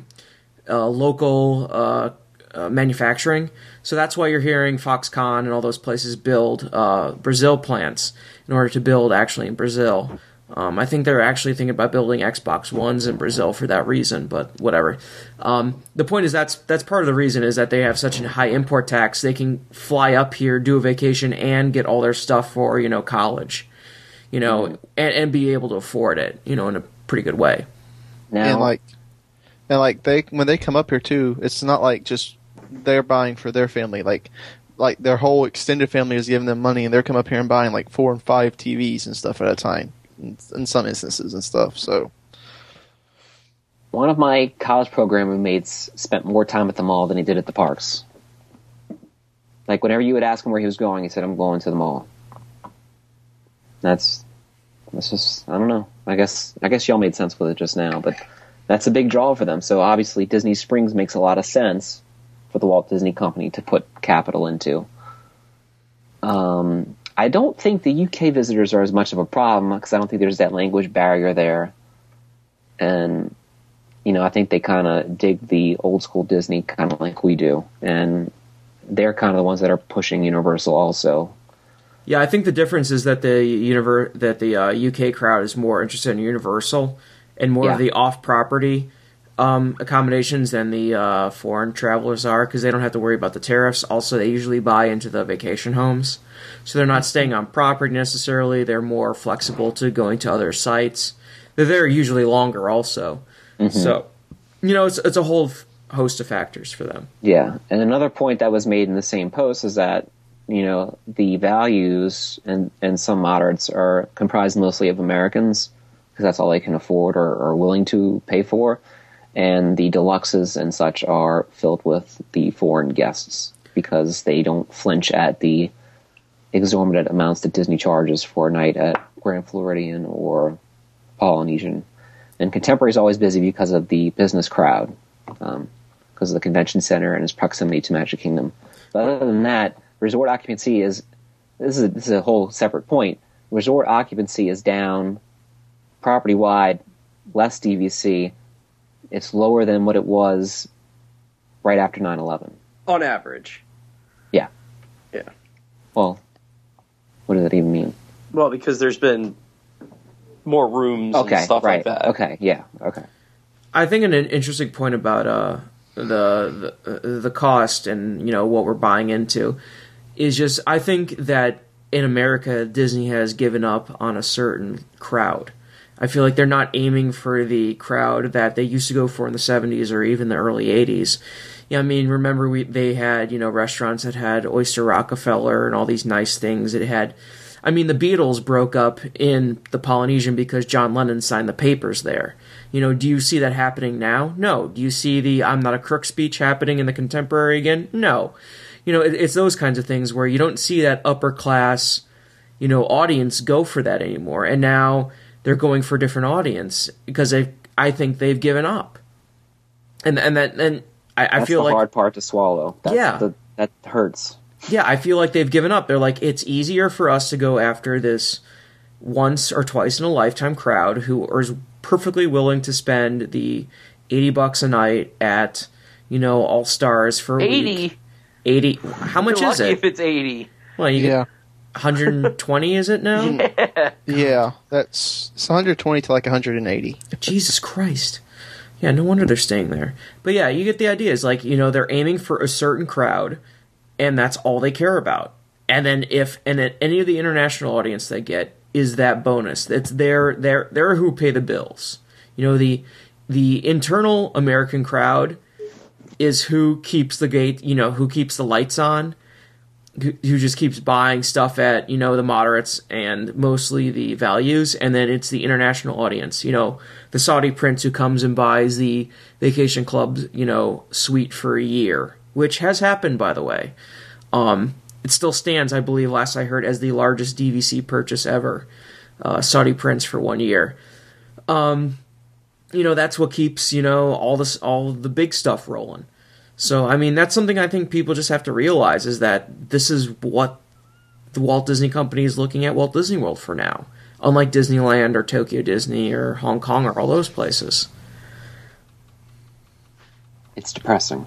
local manufacturing. So that's why you're hearing Foxconn and all those places build Brazil plants in order to build actually in Brazil. I think they're actually thinking about building Xbox Ones in Brazil for that reason, but whatever. The point is that's part of the reason is that they have such a high import tax. They can fly up here, do a vacation, and get all their stuff for college, and be able to afford it, in a pretty good way. Now, and they when they come up here too, it's not like just they're buying for their family. Like their whole extended family is giving them money, and they're coming up here and buying like 4 and 5 TVs and stuff at a time. In some instances and stuff. So one of my college program roommates spent more time at the mall than he did at the parks. Like, whenever you would ask him where he was going, he said, I'm going to the mall. That's just, I don't know. I guess y'all made sense with it just now, but that's a big draw for them. So obviously Disney Springs makes a lot of sense for the Walt Disney Company to put capital into. I don't think the UK visitors are as much of a problem because I don't think there's that language barrier there. And, I think they kind of dig the old school Disney kind of like we do. And they're kind of the ones that are pushing Universal also. Yeah, I think the difference is that the UK crowd is more interested in Universal and more of the off-property accommodations than the foreign travelers are, because they don't have to worry about the tariffs. Also, they usually buy into the vacation homes, so they're not staying on property necessarily. They're more flexible to going to other sites. They're there usually longer also. Mm-hmm. So, it's a whole host of factors for them. Yeah, and another point that was made in the same post is that the values and some moderates are comprised mostly of Americans because that's all they can afford or are willing to pay for. And the deluxes and such are filled with the foreign guests because they don't flinch at the exorbitant amounts that Disney charges for a night at Grand Floridian or Polynesian. And Contemporary is always busy because of the business crowd, because of the convention center and its proximity to Magic Kingdom. But other than that, resort occupancy this is a whole separate point. Resort occupancy is down property-wide, less DVC. It's lower than what it was right after 9/11. On average. Yeah. Yeah. Well, what does that even mean? Well, because there's been more rooms and stuff like that. Okay, yeah, okay. I think an interesting point about the cost and what we're buying into is just, I think that in America Disney has given up on a certain crowd. I feel like they're not aiming for the crowd that they used to go for in the 70s or even the early 80s. Yeah, I mean, remember they had, restaurants that had Oyster Rockefeller and all these nice things. The Beatles broke up in the Polynesian because John Lennon signed the papers there. Do you see that happening now? No. Do you see the I'm not a crook speech happening in the Contemporary again? No. It's those kinds of things where you don't see that upper class, audience go for that anymore. And now they're going for a different audience because I think they've given up. I feel that's the hard part to swallow. That hurts. Yeah, I feel like they've given up. They're like, it's easier for us to go after this once or twice in a lifetime crowd who is perfectly willing to spend the $80 a night at, All Stars for a 80. week. 80. How much You're is lucky it? If it's 80. Well, you get 120, is it now? Yeah, it's 120 to like 180. Jesus Christ. Yeah, no wonder they're staying there. But yeah, you get the idea. It's like, they're aiming for a certain crowd, and that's all they care about. And then any of the international audience they get is that bonus. It's they're who pay the bills. The internal American crowd is who keeps the gate, who keeps the lights on, who just keeps buying stuff at, the moderates and mostly the values, and then it's the international audience, the Saudi prince who comes and buys the vacation club, suite for a year, which has happened, by the way. It still stands, I believe, last I heard, as the largest DVC purchase ever, Saudi prince for 1 year. That's what keeps, all the big stuff rolling. So, that's something I think people just have to realize, is that this is what the Walt Disney Company is looking at Walt Disney World for now. Unlike Disneyland or Tokyo Disney or Hong Kong or all those places. It's depressing.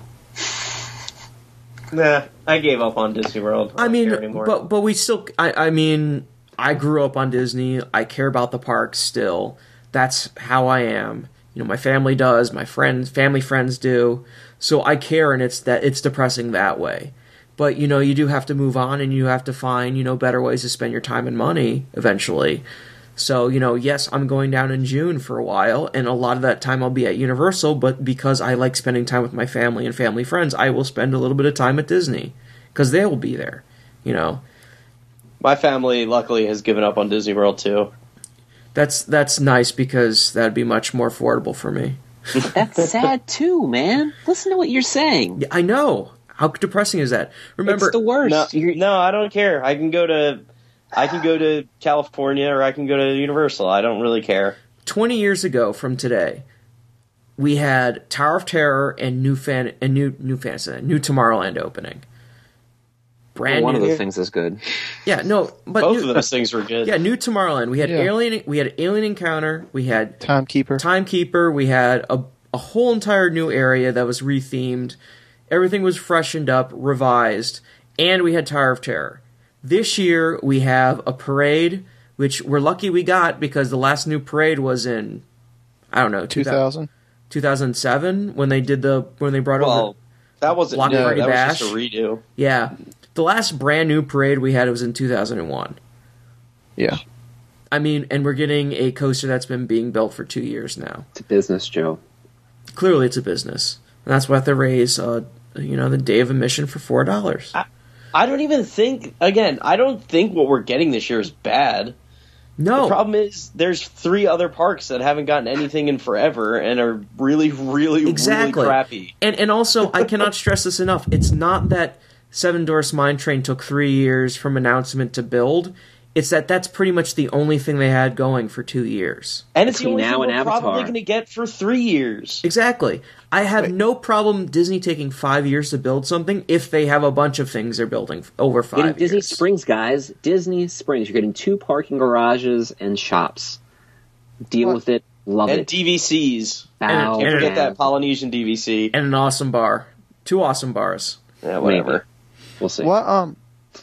Nah, I gave up on Disney World. I don't care anymore. but we still, I grew up on Disney. I care about the parks still. That's how I am. My family does. My family friends do. So I care, and it's depressing that way. But, you do have to move on, and you have to find, better ways to spend your time and money eventually. So, yes, I'm going down in June for a while, and a lot of that time I'll be at Universal, but because I like spending time with my family and family friends, I will spend a little bit of time at Disney, because they will be there, My family, luckily, has given up on Disney World, too. That's nice, because that'd be much more affordable for me. That's sad too, man. Listen to what you're saying. Yeah, I know. How depressing is that? Remember, it's the worst. No, I don't care. I can go to I can go to California or I can go to Universal. I don't really care. 20 years ago from today, we had Tower of Terror and New Tomorrowland opening. Brand One new. of those things is good. Yeah, no, but Both of those things were good. Yeah, New Tomorrowland. We had Alien Encounter. We had Timekeeper. We had a whole entire new area that was rethemed. Everything was freshened up, revised, and we had Tower of Terror. This year we have a parade, which we're lucky we got because the last new parade was in, I don't know, 2007 when they brought over. That wasn't Block new. Party That Bash. was just a redo. Yeah, the last brand new parade we had was in 2001. Yeah. I mean, and we're getting a coaster that's been being built for 2 years now. It's a business, Joe. Clearly, it's a business, and that's why they raise, the day of admission for $4. I don't even think. Again, I don't think what we're getting this year is bad. No. The problem is there's 3 other parks that haven't gotten anything in forever and are really, really, really crappy. And also, I cannot stress this enough. It's not that Seven Dwarfs Mine Train took 3 years from announcement to build. It's that's pretty much the only thing they had going for 2 years. And it's the Between only thing now and we're Avatar. probably going to get for 3 years. Exactly. I have no problem Disney taking 5 years to build something if they have a bunch of things they're building over 5 years. Disney Springs, guys. Disney Springs. You're getting 2 parking garages and shops. Deal with it. Love and it. DVCs. Bow Can't forget down. that Polynesian DVC. And an awesome bar. 2 awesome bars. Yeah, whatever. We'll see. What?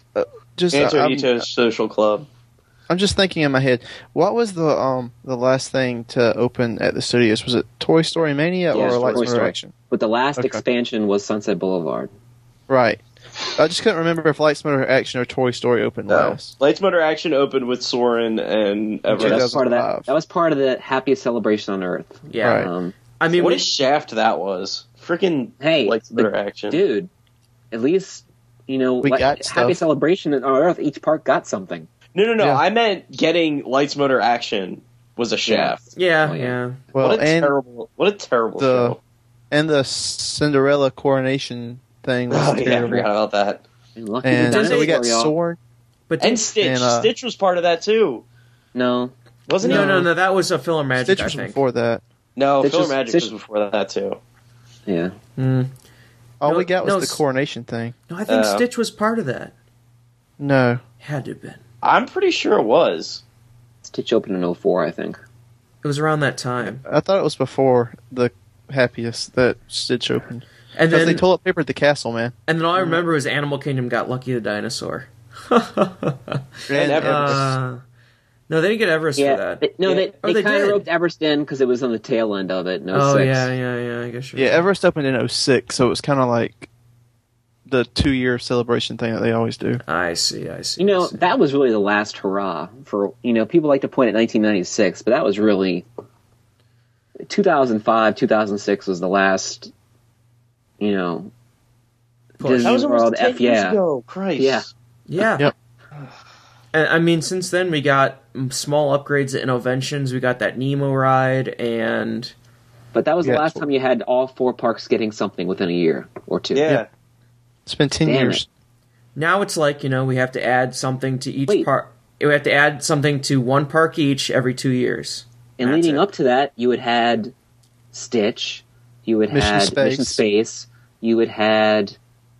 Antonito's Social Club. I'm just thinking in my head. What was the last thing to open at the studios? Was it Toy Story Mania Yeah, or Toy Lights Motor Story. Action? But the last Okay. expansion was Sunset Boulevard. Right. I just couldn't remember if Lights Motor Action or Toy Story opened last. Lights Motor Action opened with Soarin' and Yeah, Everest. that was part of that. 2005. That was part of the happiest celebration on Earth. Yeah. Right. I mean, What a shaft that was. Freaking Hey, Lights Motor Action. dude. At least We got stuff. happiest celebration on Earth. Each park got something. No. Yeah. I meant getting Lights Motor Action was a shaft. yeah, Oh, yeah. yeah. Well, What a and terrible the show. and the Cinderella coronation thing was Oh, yeah, I terrible. forgot about that. And lucky And the so we got dinosaur, y'all. Soarin'. But And Stitch. And, Stitch was part of that too. No. Wasn't he? no, that was a Filler Magic, Stitch I was think. before that. No, Stitch Filler was- Magic Stitch- was before that too. Yeah. All No, we got was no, the coronation thing. No, I think Oh. Stitch was part of that. No. Had to have been. I'm pretty sure it was. Stitch opened in 04, I think. It was around that time. I thought it was before the happiest that Stitch opened. And Because then, they toilet papered the castle, man. and then all I remember was Animal Kingdom got Lucky the Dinosaur. And Everest. No, they didn't get Everest Yeah. for that. They Oh, they kind of did? roped Everest in because it was on the tail end of it. Oh, 06. yeah, I guess you're Yeah, right. Everest opened in 06, so it was kind of like the 2-year celebration thing that they always do. I see. I You know, see. that was really the last hurrah for, people like to point at 1996, but that was really 2005, 2006 was the last, Push. Disney That was almost World 10 F years yeah. ago. Christ. Yeah. Yeah. Yep. And I mean, since then we got small upgrades at Innoventions. We got that Nemo ride, and But that was the Yeah, last time you had all 4 parks getting something within a year or 2. Yeah. It's been 10 Damn years. now it's like, we have to add something to each Wait. park. We have to add something to one park each every 2 years. And That's leading it. up to that, you had had Stitch, you would Mission had Space. Mission Space, you would had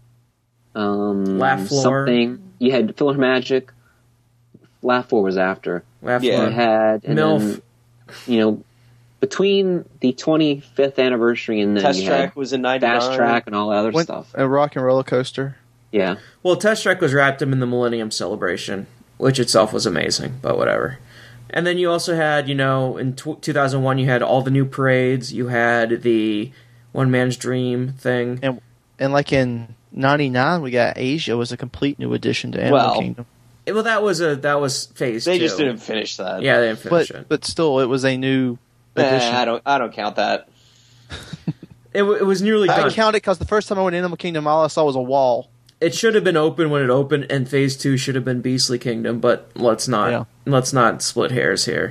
Laugh Floor. something. You had Filler Magic. Laugh 4 was after. Laugh Yeah. You Floor. had and MILF. then, between the 25th anniversary and then Test you Track had was in 99. Fast Track and all that other stuff. A rock and roller coaster. Yeah. Well, Test Track was wrapped up in the Millennium Celebration, which itself was amazing, but whatever. And then you also had, in 2001, you had all the new parades. You had the One Man's Dream thing. And like in 99, we got Asia was a complete new addition to Animal Well, Kingdom. Well, that was phase They 2. just didn't finish that. Yeah, they didn't finish it. But still, it was a new addition. I don't count that. It was nearly I done. count it because the first time I went to Animal Kingdom, all I saw was a wall. It should have been open when it opened, and phase 2 should have been Beastly Kingdom, but let's not split hairs here.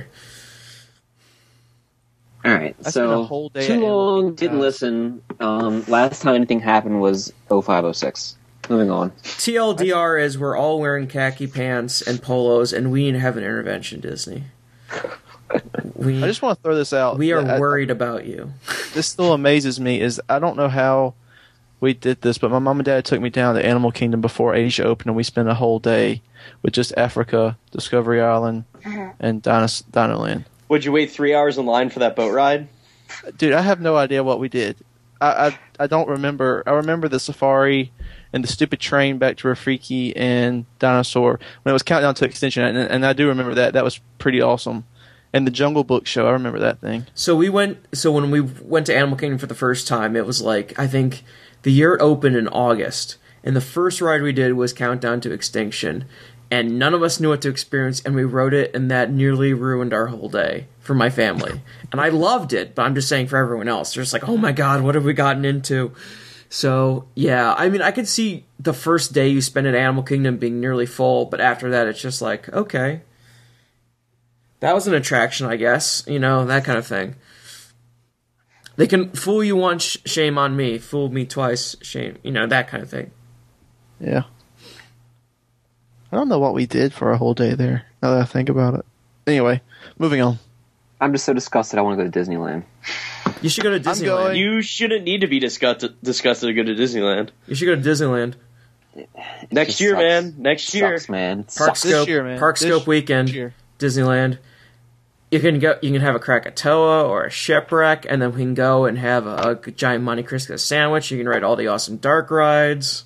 All right. I spent So a whole day too at Animal long. Kingdom, Didn't guys. listen. Last time anything happened was 0506. Moving on. TLDR is we're all wearing khaki pants and polos, and we need to have an intervention, Disney. I just want to throw this out. We are worried about you. This still amazes me. Is I don't know how we did this, but my mom and dad took me down to Animal Kingdom before Asia opened, and we spent a whole day with just Africa, Discovery Island, and Dinoland. Would you wait 3 hours in line for that boat ride? Dude, I have no idea what we did. I don't remember. I remember the safari and the stupid train back to Rafiki and Dinosaur when it was Countdown to Extinction, and I do remember that. That was pretty awesome. And the Jungle Book show, I remember that thing. So when we went to Animal Kingdom for the first time, it was like, I think the year it opened in August, and the first ride we did was Countdown to Extinction, and none of us knew what to experience, and we rode it, and that nearly ruined our whole day for my family. And I loved it, but I'm just saying for everyone else, they're just like, oh my god, what have we gotten into? So, yeah, I mean, I could see the first day you spend at Animal Kingdom being nearly full, but after that, it's just like, okay. That was an attraction, I guess. You know, that kind of thing. They can fool you once, shame on me. Fool me twice, shame. You know, that kind of thing. Yeah. I don't know what we did for a whole day there, now that I think about it. Anyway, moving on. I'm just so disgusted I want to go to Disneyland. You should go to Disneyland. You shouldn't need to be disgusted to go to Disneyland. You should go to Disneyland. Next year, sucks. man. Next year. Sucks, man. This year, man. Parkscope weekend. Year. Disneyland. You can have a Krakatoa or a shipwreck, and then we can go and have a giant Monte Cristo sandwich. You can ride all the awesome dark rides.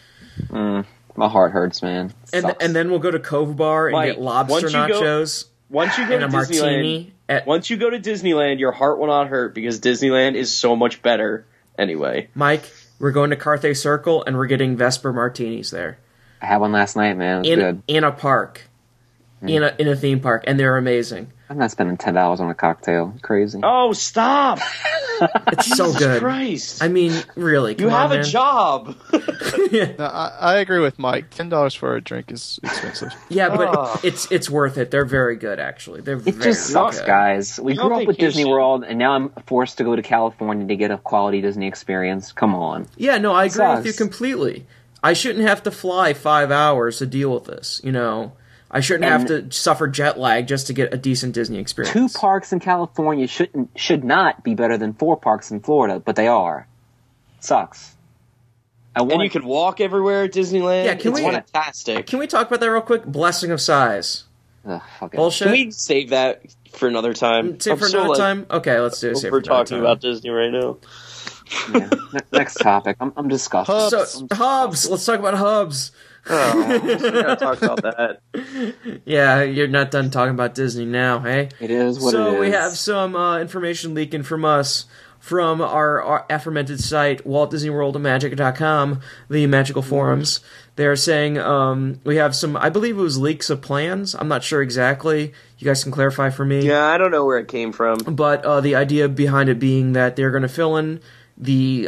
My heart hurts, man. And then we'll go to Cove Bar and get lobster nachos. Once you go and to a martini. Once you go to Disneyland, your heart will not hurt because Disneyland is so much better anyway. Mike, we're going to Carthay Circle and we're getting Vesper martinis there. I had one last night, man. It was good. In a park. In a theme park, and they're amazing. I'm not spending $10 on a cocktail. Crazy. Oh, stop! It's so good. Christ. I mean, really, come you have on, a man. job. Yeah. No, I agree with Mike. $10 for a drink is expensive. Yeah, but it's worth it. They're very good, actually. They're It just sucks, good. guys. We Go grew up with vacation. Disney World, and now I'm forced to go to California to get a quality Disney experience. Come on. Yeah, no, I agree with you Sucks. completely. I shouldn't have to fly 5 hours to deal with this, you know. I shouldn't have to suffer jet lag just to get a decent Disney experience. 2 parks in California should not be better than 4 parks in Florida, but they are. Sucks. And you can walk everywhere at Disneyland. Yeah, can it's we- fantastic. Can we talk about that real quick? Blessing of size. Ugh, fuck it. Bullshit. Can we save that for another time? Save for another time? Okay, let's do it. Save for We're another talking time. about Disney right now. Yeah. Next topic. I'm disgusted. So, Hubs! Let's talk about Hubs! Oh, we gotta talk about that. Yeah, you're not done talking about Disney now, hey? It is what it is. So we have some information leaking from us from our aforementioned site, WaltDisneyWorldMagic.com, the magical forums. They're saying we have some, I believe it was leaks of plans. I'm not sure exactly. You guys can clarify for me. Yeah, I don't know where it came from. But the idea behind it being that they're going to fill in the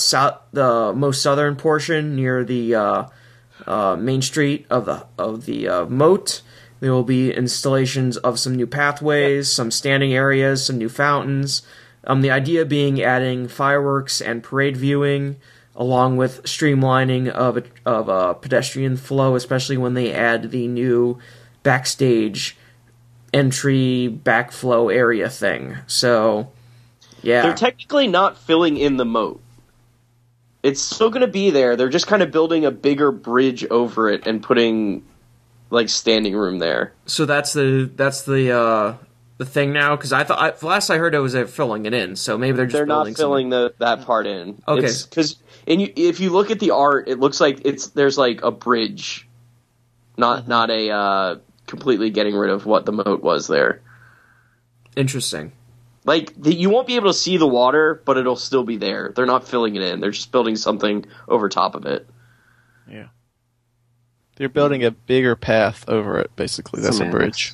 the most southern portion near the main street of the moat. There will be installations of some new pathways, some standing areas, some new fountains. The idea being adding fireworks and parade viewing, along with streamlining of pedestrian flow, especially when they add the new backstage entry backflow area thing. So, yeah. They're technically not filling in the moat. It's still going to be there. They're just kind of building a bigger bridge over it and putting like standing room there. So that's the thing now, because I thought last I heard it was filling it in. So maybe they're just not building filling that part in. Okay, because if you look at the art, it looks like there's like a bridge, not a completely getting rid of what the moat was there. Interesting. Like, you won't be able to see the water, but it'll still be there. They're not filling it in. They're just building something over top of it. Yeah. They're building a bigger path over it, basically. That's a bridge.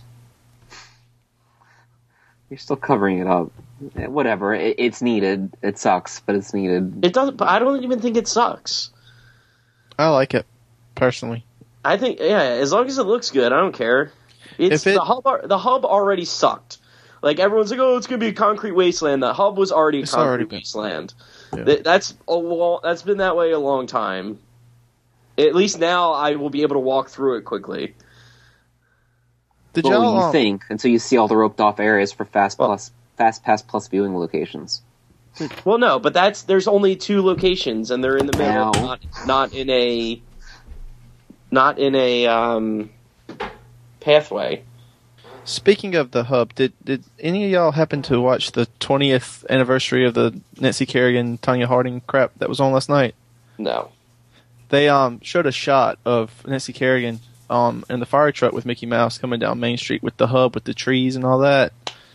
You're still covering it up. Whatever. It's needed. It sucks, but it's needed. It doesn't. But I don't even think it sucks. I like it, personally. I think, yeah, as long as it looks good, I don't care. The hub already sucked. Like, everyone's like, oh, it's going to be a concrete wasteland. The hub was already a concrete wasteland. Yeah. That's been that way a long time. At least now I will be able to walk through it quickly. Did Well, y'all? you think until you see all the roped off areas for Fast Pass Plus viewing locations. Well, no, but there's only 2 locations, and they're in the middle, Now. not in a pathway. Speaking of the hub, did any of y'all happen to watch the 20th anniversary of the Nancy Kerrigan, Tanya Harding crap that was on last night? No. They showed a shot of Nancy Kerrigan in the fire truck with Mickey Mouse coming down Main Street with the hub with the trees and all that.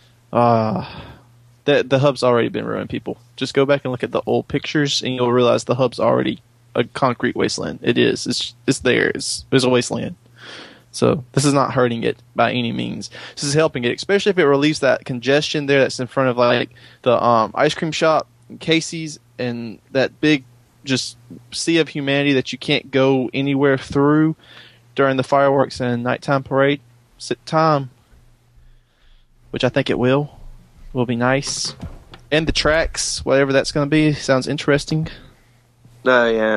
The hub's already been ruined, people. Just go back and look at the old pictures, and you'll realize the hub's already a concrete wasteland. It is. It's there. It's a wasteland. So this is not hurting it by any means. This is helping it, especially if it relieves that congestion there that's in front of like the ice cream shop, Casey's, and that big just sea of humanity that you can't go anywhere through during the fireworks and nighttime parade time, which I think it will be nice. And the tracks, whatever that's going to be, sounds interesting. Oh, yeah.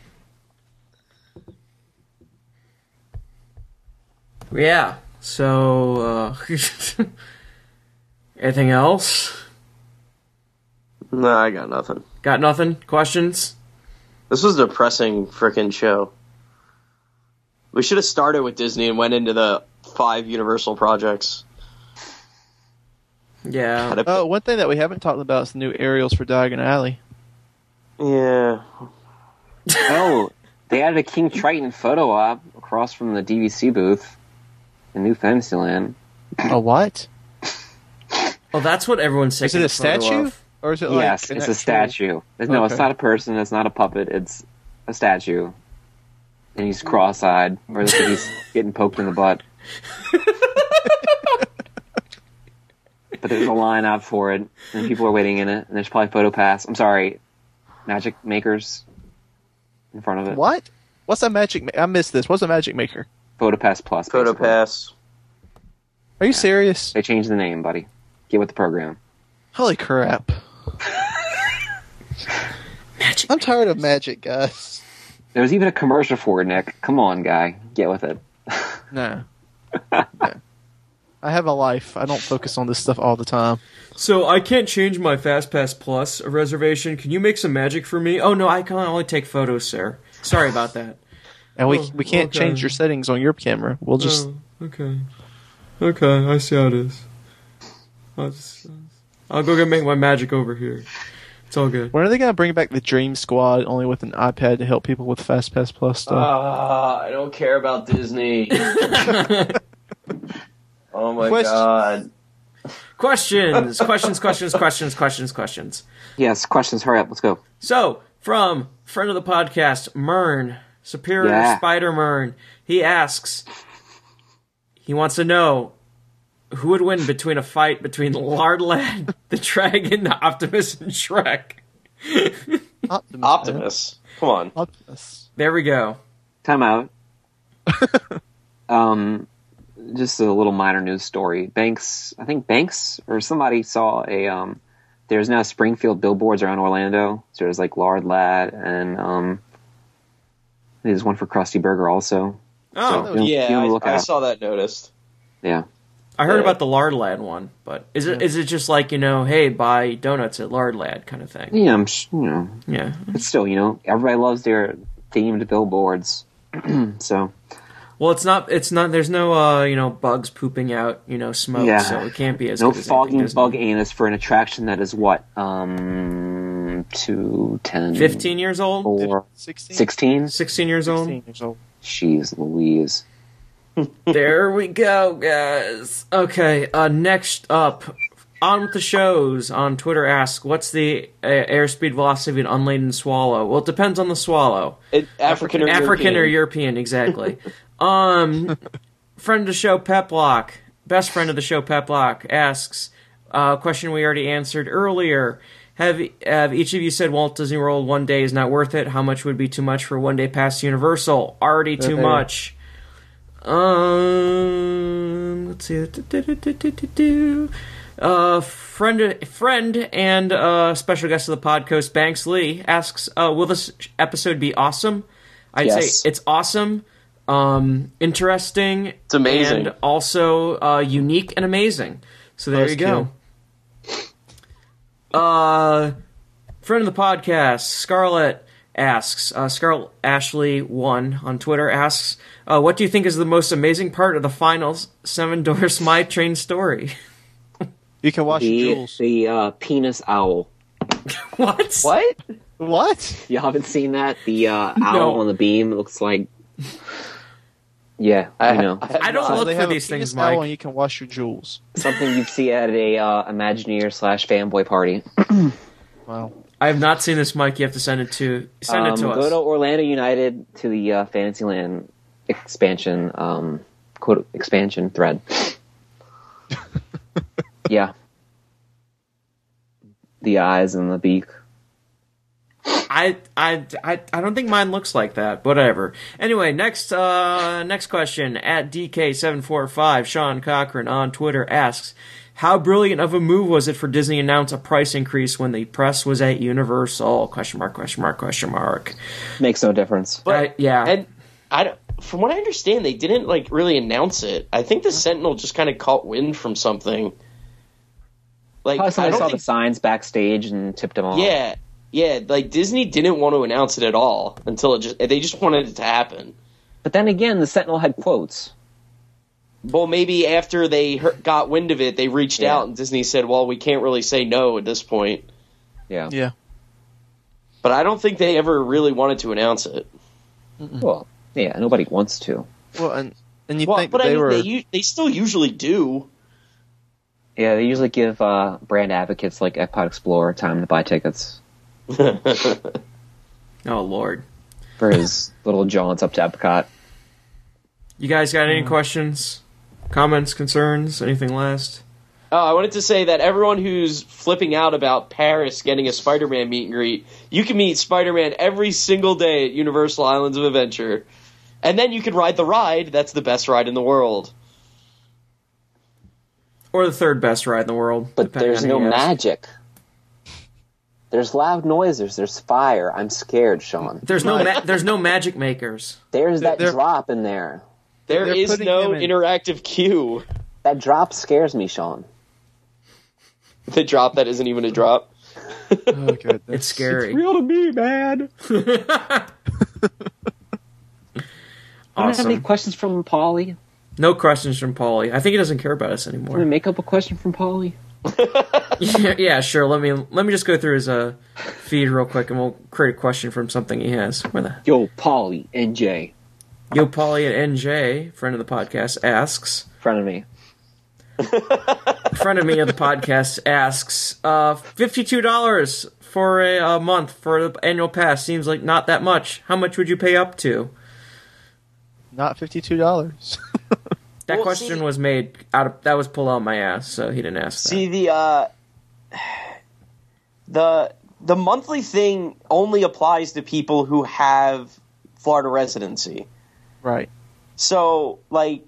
Yeah. So, anything else? No, I got nothing. Got nothing? Questions? This was a depressing frickin' show. We should have started with Disney and went into the 5 Universal projects. Yeah. Oh, one thing that we haven't talked about is the new aerials for Diagon Alley. Yeah. Oh, they added a King Triton photo op across from the DVC booth in New Fantasyland. A what? Oh, that's what everyone's Is taking it a a photo statue? of. Or is it like Yes, an it's actual- a statue. No, it's Okay. not a person. It's not a puppet. It's a statue. And he's cross-eyed, or looks like he's getting poked in the butt. But there's a line out for it, and people are waiting in it, and there's probably magic makers in front of it. What? What's a magic? I missed this. What's a magic maker? PhotoPass Plus. basically. PhotoPass. Are you serious? They changed the name, buddy. Get with the program. Holy crap! Magic. I'm tired of magic, guys. There was even a commercial for it, Nick. Come on, guy. Get with it. No. No. I have a life. I don't focus on this stuff all the time. So I can't change my FastPass Plus reservation. Can you make some magic for me? Oh no, I can only take photos, sir. Sorry about that. And we Oh, can't okay. change your settings on your camera. We'll just Oh, okay. Okay, I see how it is. I'll go make my magic over here. It's all good. When are they gonna bring back the Dream Squad only with an iPad to help people with FastPass Plus stuff? I don't care about Disney. Oh my Question. god. Questions. Yes, questions. Hurry up. Let's go. So, from friend of the podcast, Mern, Superior Yeah. Spider Mern, he asks, he wants to know who would win between a fight between Lard Lad, the Dragon, Optimus, and Shrek. Optimus. Come on. Optimus. There we go. Time out. Just a little minor news story. I think Banks or somebody saw there's now Springfield billboards around Orlando. So there's like Lard Lad and there's one for Krusty Burger also. Oh, So, be on the I lookout. saw that noticed. Yeah. I heard about the Lard Lad one, but is it just like, hey, buy donuts at Lard Lad kind of thing? Yeah, Yeah. but still, everybody loves their themed billboards. So, Well, it's not, there's no, bugs pooping out, smoke, Yeah. so it can't be as no good as fogging anything bug Disney. anus for an attraction that is what? 2, 10, 15 years old? 4, 16? 16? 16 years old? 16 years old. Jeez Louise. There we go, guys. Okay, next up, on with the shows. On Twitter asks, what's the airspeed velocity of an unladen swallow? Well, it depends on the swallow. African or European, exactly. Friend of the show, Peplock, best friend of the show, Peplock, asks a question we already answered earlier. Have each of you said Walt Disney World one day is not worth it? How much would be too much for a one day pass to Universal? Already too much. Let's see. Friend and special guest of the podcast, Banks Lee, asks, will this episode be awesome? I'd Yes. say it's awesome, interesting, It's amazing. and also unique and amazing. So there Nice you go. Friend of the podcast, Scarlett asks, Scarlett Ashley 1 on Twitter asks, what do you think is the most amazing part of the final Seven Doors My Train story? You can wash your jewels. The penis owl. What? What? What? You haven't seen that? The owl on the beam looks like. Yeah, I know. I don't So look they for have a these things, penis owl Mike. and you can wash your jewels. Something you'd see at a Imagineer/fanboy party. Wow. I have not seen this, Mike. You have to send it to us. Go to Orlando United to the Fantasyland expansion quote expansion thread. Yeah. The eyes and the beak. I don't think mine looks like that. Whatever. Anyway, next question at DK745. Sean Cochran on Twitter asks, "How brilliant of a move was it for Disney to announce a price increase when the press was at Universal?" Question mark, question mark, question mark. Makes no difference. But yeah. and I don't, from what I understand, they didn't like really announce it. I think the Sentinel just kind of caught wind from something. Like Probably I somebody don't saw think, the signs backstage and tipped him off. yeah. Like Disney didn't want to announce it at all until they just wanted it to happen. But then again, the Sentinel had quotes. Well, maybe after they got wind of it, they reached out and Disney said, "Well, we can't really say no at this point." Yeah. Yeah. But I don't think they ever really wanted to announce it. Well, yeah, nobody wants to. Well, and you Well, think but that I they mean, were... they still usually do. Yeah, they usually give brand advocates like Epcot Explorer time to buy tickets Oh, Lord. for his little jaunts up to Epcot. You guys got any questions, comments, concerns, anything last? Oh, I wanted to say that everyone who's flipping out about Paris getting a Spider-Man meet and greet, you can meet Spider-Man every single day at Universal Islands of Adventure. And then you can ride the ride that's the best ride in the world. Or the third best ride in the world. But depending there's on no who you ask. magic. There's loud noises. There's fire. I'm scared, Sean. There's no magic makers. There's that They're- drop in there. There They're is putting no him in- interactive queue. That drop scares me, Sean. The drop that isn't even a drop. Oh, goodness. It's scary. Real to me, man. I don't have any Awesome. questions from Paulie. No questions from Paulie. I think he doesn't care about us Can we anymore. make up a question from Paulie? Yeah, sure. Let me just go through his feed real quick, and we'll create a question from something he has. Where the Yo, Paulie, NJ. Yo Paulie at NJ, friend of the podcast, asks. Friend of me. Friend of me of the podcast asks, $52 for a month for the annual pass seems like not that much. How much would you pay up to? Not $52. That Well, question see- was pulled out my ass, so he didn't ask that. See, the monthly thing only applies to people who have Florida residency. Right. So, like,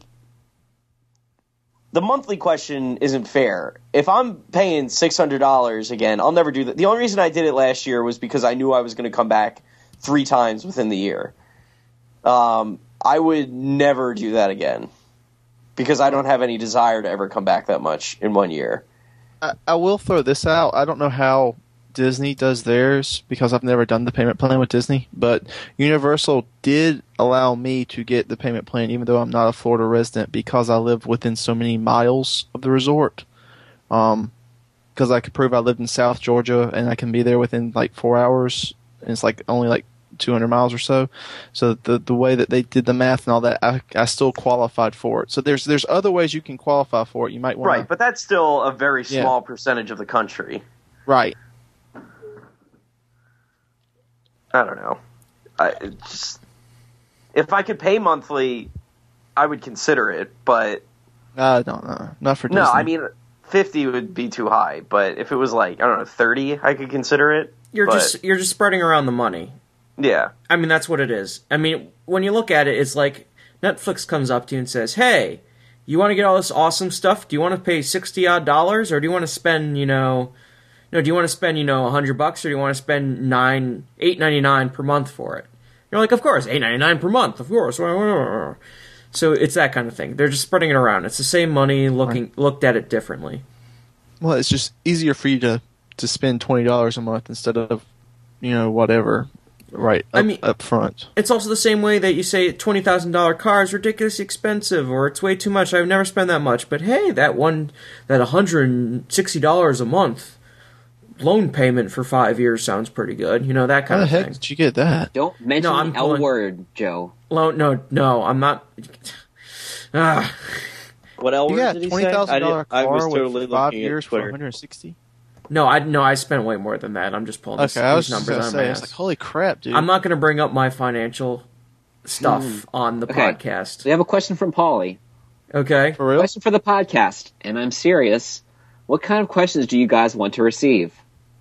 the monthly question isn't fair. If I'm paying $600 again, I'll never do that. The only reason I did it last year was because I knew I was going to come back 3 times within the year. I would never do that again because I don't have any desire to ever come back that much in 1 year. I will throw this out. I don't know how Disney does theirs because I've never done the payment plan with Disney, but Universal did allow me to get the payment plan even though I'm not a Florida resident because I live within so many miles of the resort. Because I could prove I lived in South Georgia and I can be there within like 4 hours, and it's like only like 200 miles or so. So the way that they did the math and all that, I still qualified for it. So there's other ways you can qualify for it. You might want Right, but that's still a very Yeah. small percentage of the country. right. I don't know. If I could pay monthly, I would consider it, but No, not for Disney. no, I mean 50 would be too high, but if it was like, I don't know, 30, I could consider it. You're but, just spreading around the money. yeah. I mean, that's what it is. I mean, when you look at it, it's like Netflix comes up to you and says, "Hey, you want to get all this awesome stuff? Do you want to pay $60-odd, or do you want to spend, do you want to spend, $100, or do you want to spend $8.99 per month for it?" You're like, of course, $8.99 per month, of course. So it's that kind of thing. They're just spreading it around. It's the same money, looked at it differently. Well, it's just easier for you to spend $20 a month instead of, whatever, right? Up front. It's also the same way that you say $20,000 car is ridiculously expensive, or it's way too much. I've never spent that much. But hey, that $160 a month loan payment for 5 years sounds pretty good. That kind of thing. How the heck did you get that? Don't mention the L word, Joe. No, I'm not. What L word did he say? $20,000 I was car totally with 5 looking years at for Twitter. $160. No, I spent way more than that. I'm just pulling these I was numbers just out gonna of say, my I ass. was like, holy crap, dude. I'm not going to bring up my financial stuff on the podcast. We have a question from Paulie. Okay. For real? Question for the podcast, and I'm serious. What kind of questions do you guys want to receive?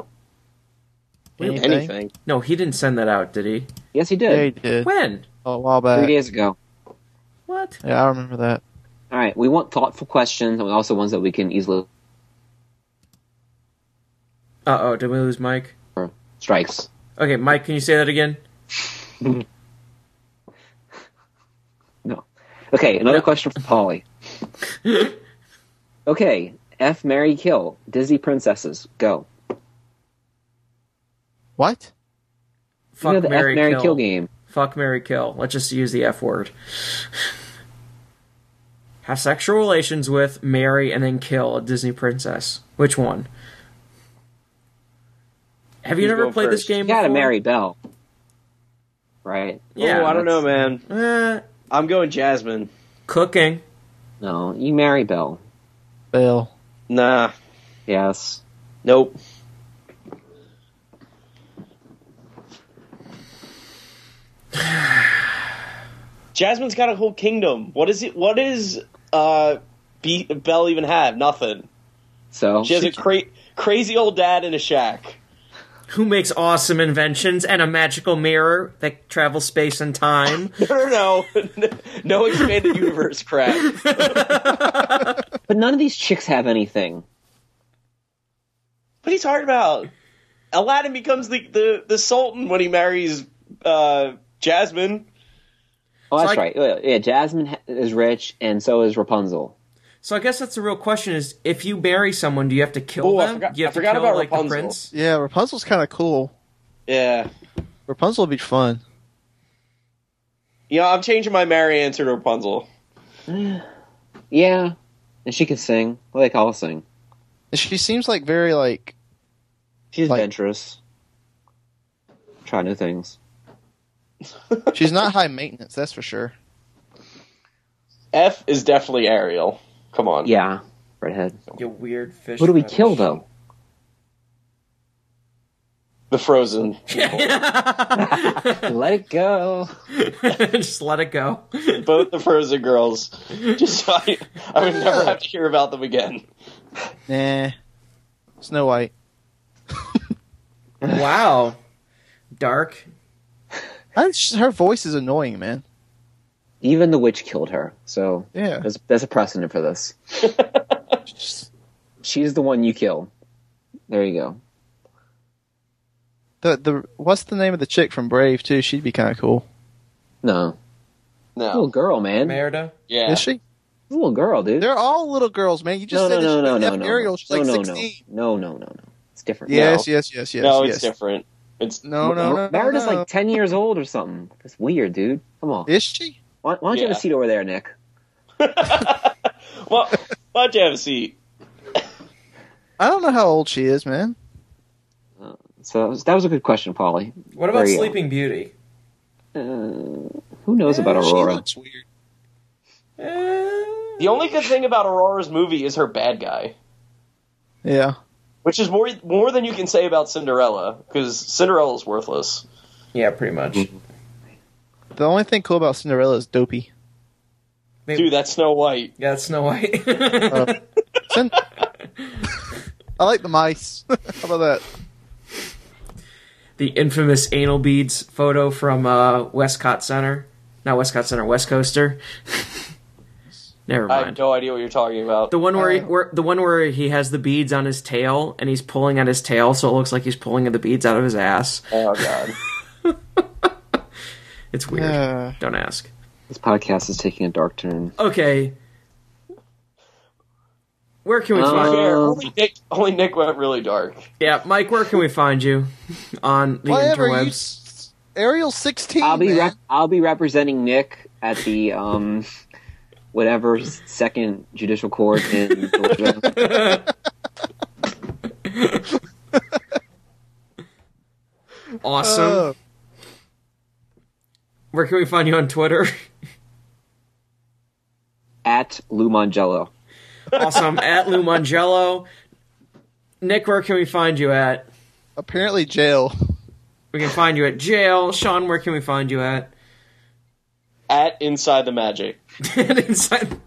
Anything. No, he didn't send that out, did he? Yes, he Yeah, he did. did. When? A while back. 3 days ago. What? Yeah, I remember that. All right, we want thoughtful questions, and also ones that we can easily Uh-oh, did we lose Mike? strikes. Okay, Mike, can you say that again? No. Okay, another question from Paulie. Okay, F, marry, kill. Disney princesses. Go. What? Fuck, the marry, F, marry, kill. kill game. Fuck, marry, kill. Let's just use the F word. Have sexual relations with, marry, and then kill a Disney princess. Which one? Have you You never go played this first. game You gotta before? marry Belle. Right? Yeah, Oh, I don't know, that's- man. I'm going Jasmine. Cooking. No, you marry Belle. Bell. Nah. Yes. Nope. Jasmine's got a whole kingdom. What is it? What is Belle even have? Nothing. So She has a crazy old dad in a shack. Who makes awesome inventions and a magical mirror that travels space and time. No, no expanded universe crap. But none of these chicks have anything. What are you talking about? Aladdin becomes the Sultan when he marries Jasmine. Oh, that's So right. Yeah, Jasmine is rich, and so is Rapunzel. So I guess that's the real question: is if you marry someone, do you have to kill Oh, I them? forgot- do you have I forgot to kill about like Rapunzel. the prince? Yeah, Rapunzel's kind of cool. Yeah. Rapunzel would be fun. You know, I'm changing my marry answer to Rapunzel. Yeah, and she can sing. Well, they all sing. She seems like very like She's Like- adventurous. Try new things. she's not high maintenance, that's for sure. F is definitely Ariel. Come on. Yeah, redhead. You weird fish. Who do we fetish. kill though? The Frozen. Let it go. Just let it go. Both the Frozen girls. Just so I would never have to hear about them again. Nah. Snow White. Wow. Dark. Her voice is annoying, man. Even the witch killed her. So Yeah. there's a precedent for this. She's the one you kill. There you go. The what's the name of the chick from Brave too? She'd be kind of cool. No, little No. girl, man. Merida. Yeah. Is she? Little girl, dude. They're all little girls, man. You just No, said no, that no, she no, was no, Ariel. She's like no, 16. no. It's different. Yes, No. yes. No, yes. it's different. It's No. Merida's no. like 10 years old or something. That's weird, dude. Come on. Is she? Why don't you have Yeah. a seat over there, Nick? Well, why'd you have a seat? I don't know how old she is, man. So that was a good question, Polly. What about Very young. Sleeping Beauty? Who knows about She Aurora? looks weird. The only good thing about Aurora's movie is her bad guy, Yeah. which is more than you can say about Cinderella, because Cinderella's worthless. Yeah, pretty much. The only thing cool about Cinderella is Dopey. Maybe- Dude, that's Snow White. Yeah, it's Snow White. Cin- I like the mice. How about that? The infamous anal beads photo from Westcott Center. Not Westcott Center, West Coaster. Never I have mind. no idea what you're talking about. The one where he has the beads on his tail and he's pulling at his tail, so it looks like he's pulling the beads out of his ass. Oh god. It's weird. Don't ask. This podcast is taking a dark turn. Okay. Where can we find you? Only Nick went really dark. Yeah, Mike, where can we find you on the interwebs? Ariel 16. I'll be representing Nick at the whatever second judicial court in Georgia. Awesome. Where can we find you on Twitter? At Lou Mangello. Awesome. At Lou Mangello. Nick, where can we find you at? Apparently jail. We can find you at jail. Sean, where can we find you at? At Inside the Magic. Inside.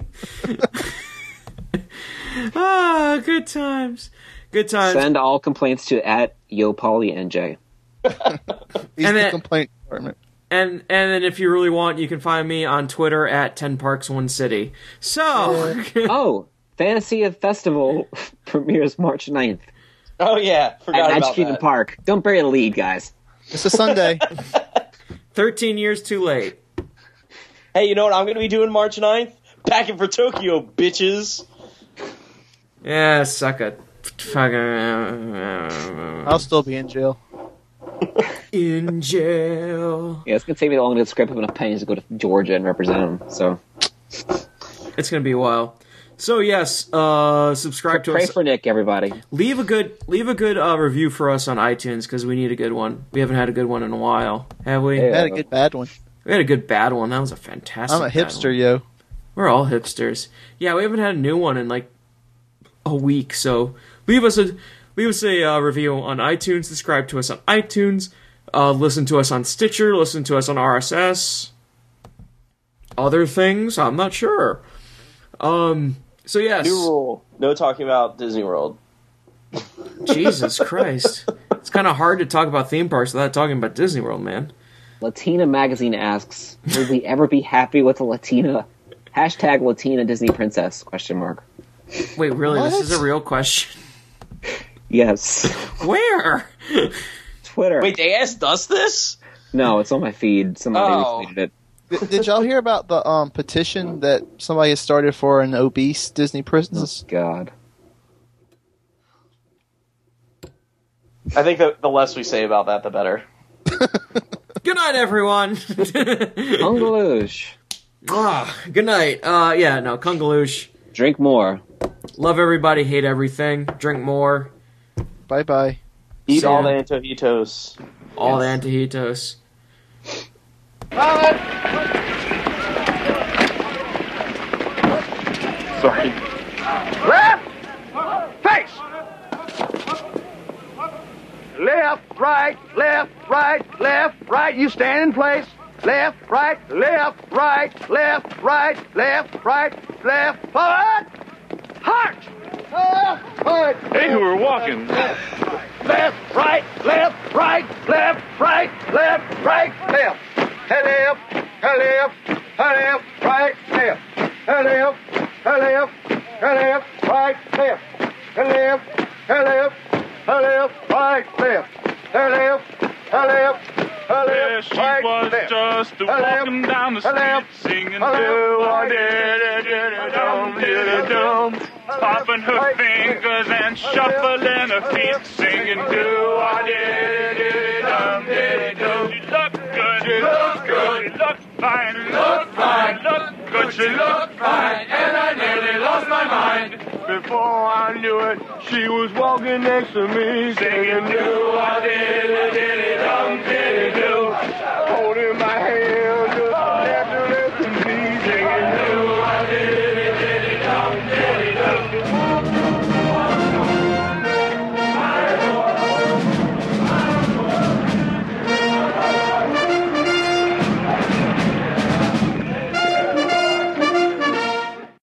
Good times. Good times. Send all complaints to at YoPollyNJ. He's And the then- complaint department. And then if you really want, you can find me on Twitter at 10Parks1City. So... Oh, Fantasy Festival premieres March 9th. Oh, yeah. Forgot at about Kingdom that. Park. Don't bury the lead, guys. It's a Sunday. 13 years too late. Hey, you know what I'm going to be doing March 9th? Packing for Tokyo, bitches. Yeah, suck it. Fucking... I'll still be in jail. In jail. Yeah, it's going to take me long to scrape up enough pennies to go to Georgia and represent them, so... It's going to be a while. So yes, subscribe to Pray us. for Nick, everybody. Leave a good review for us on iTunes because we need a good one. We haven't had a good one in a while, have we? I had a good bad one. We had a good bad one. That was a fantastic. I'm a bad hipster, one. yo. We're all hipsters. Yeah, we haven't had a new one in like a week. So leave us a review on iTunes. Subscribe to us on iTunes. Listen to us on Stitcher. Listen to us on RSS. Other things, I'm not sure. So yes. New rule. No talking about Disney World. Jesus Christ. It's kind of hard to talk about theme parks without talking about Disney World, man. Latina Magazine asks, will we ever be happy with a Latina? Hashtag Latina Disney Princess, question mark. Wait, really? What? This is a real question? Yes. Where? Twitter. Wait, they asked us this? No, it's on my feed. Somebody Oh. retweeted it. Did y'all hear about the petition that somebody has started for an obese Disney princess? God. I think that the less we say about that, the better. Good night, everyone. Kungaloosh. Good night. Kungaloosh. Drink more. Love everybody, hate everything. Drink more. Bye-bye. Eat See all ya. the antojitos. All the antojitos. Sorry. Left! Face! Left, right, left, right, left, right. You stand in place. Left, right, left, right, left, right, left, right, left, forward! Heart! Forward! Hey, who are walking? Left, right, left, right, left, right, left, right, left. Left, left, right, left. Left, left, right, left. Left, right, left. Yeah, she was just walking down the street singing do-a-dee-dee-dee-dum-dee-dee-dum, popping her fingers and shuffling her feet singing do-a-dee-dee-dee-dum-dee-dee-dum. She looked good, she looked good, she looked fine, looked fine, looked good, she looked fine, and I nearly lost my mind. Before I knew it, she was walking next to me singing do-a-dee-dee-dee-dum-dee-dee-dum.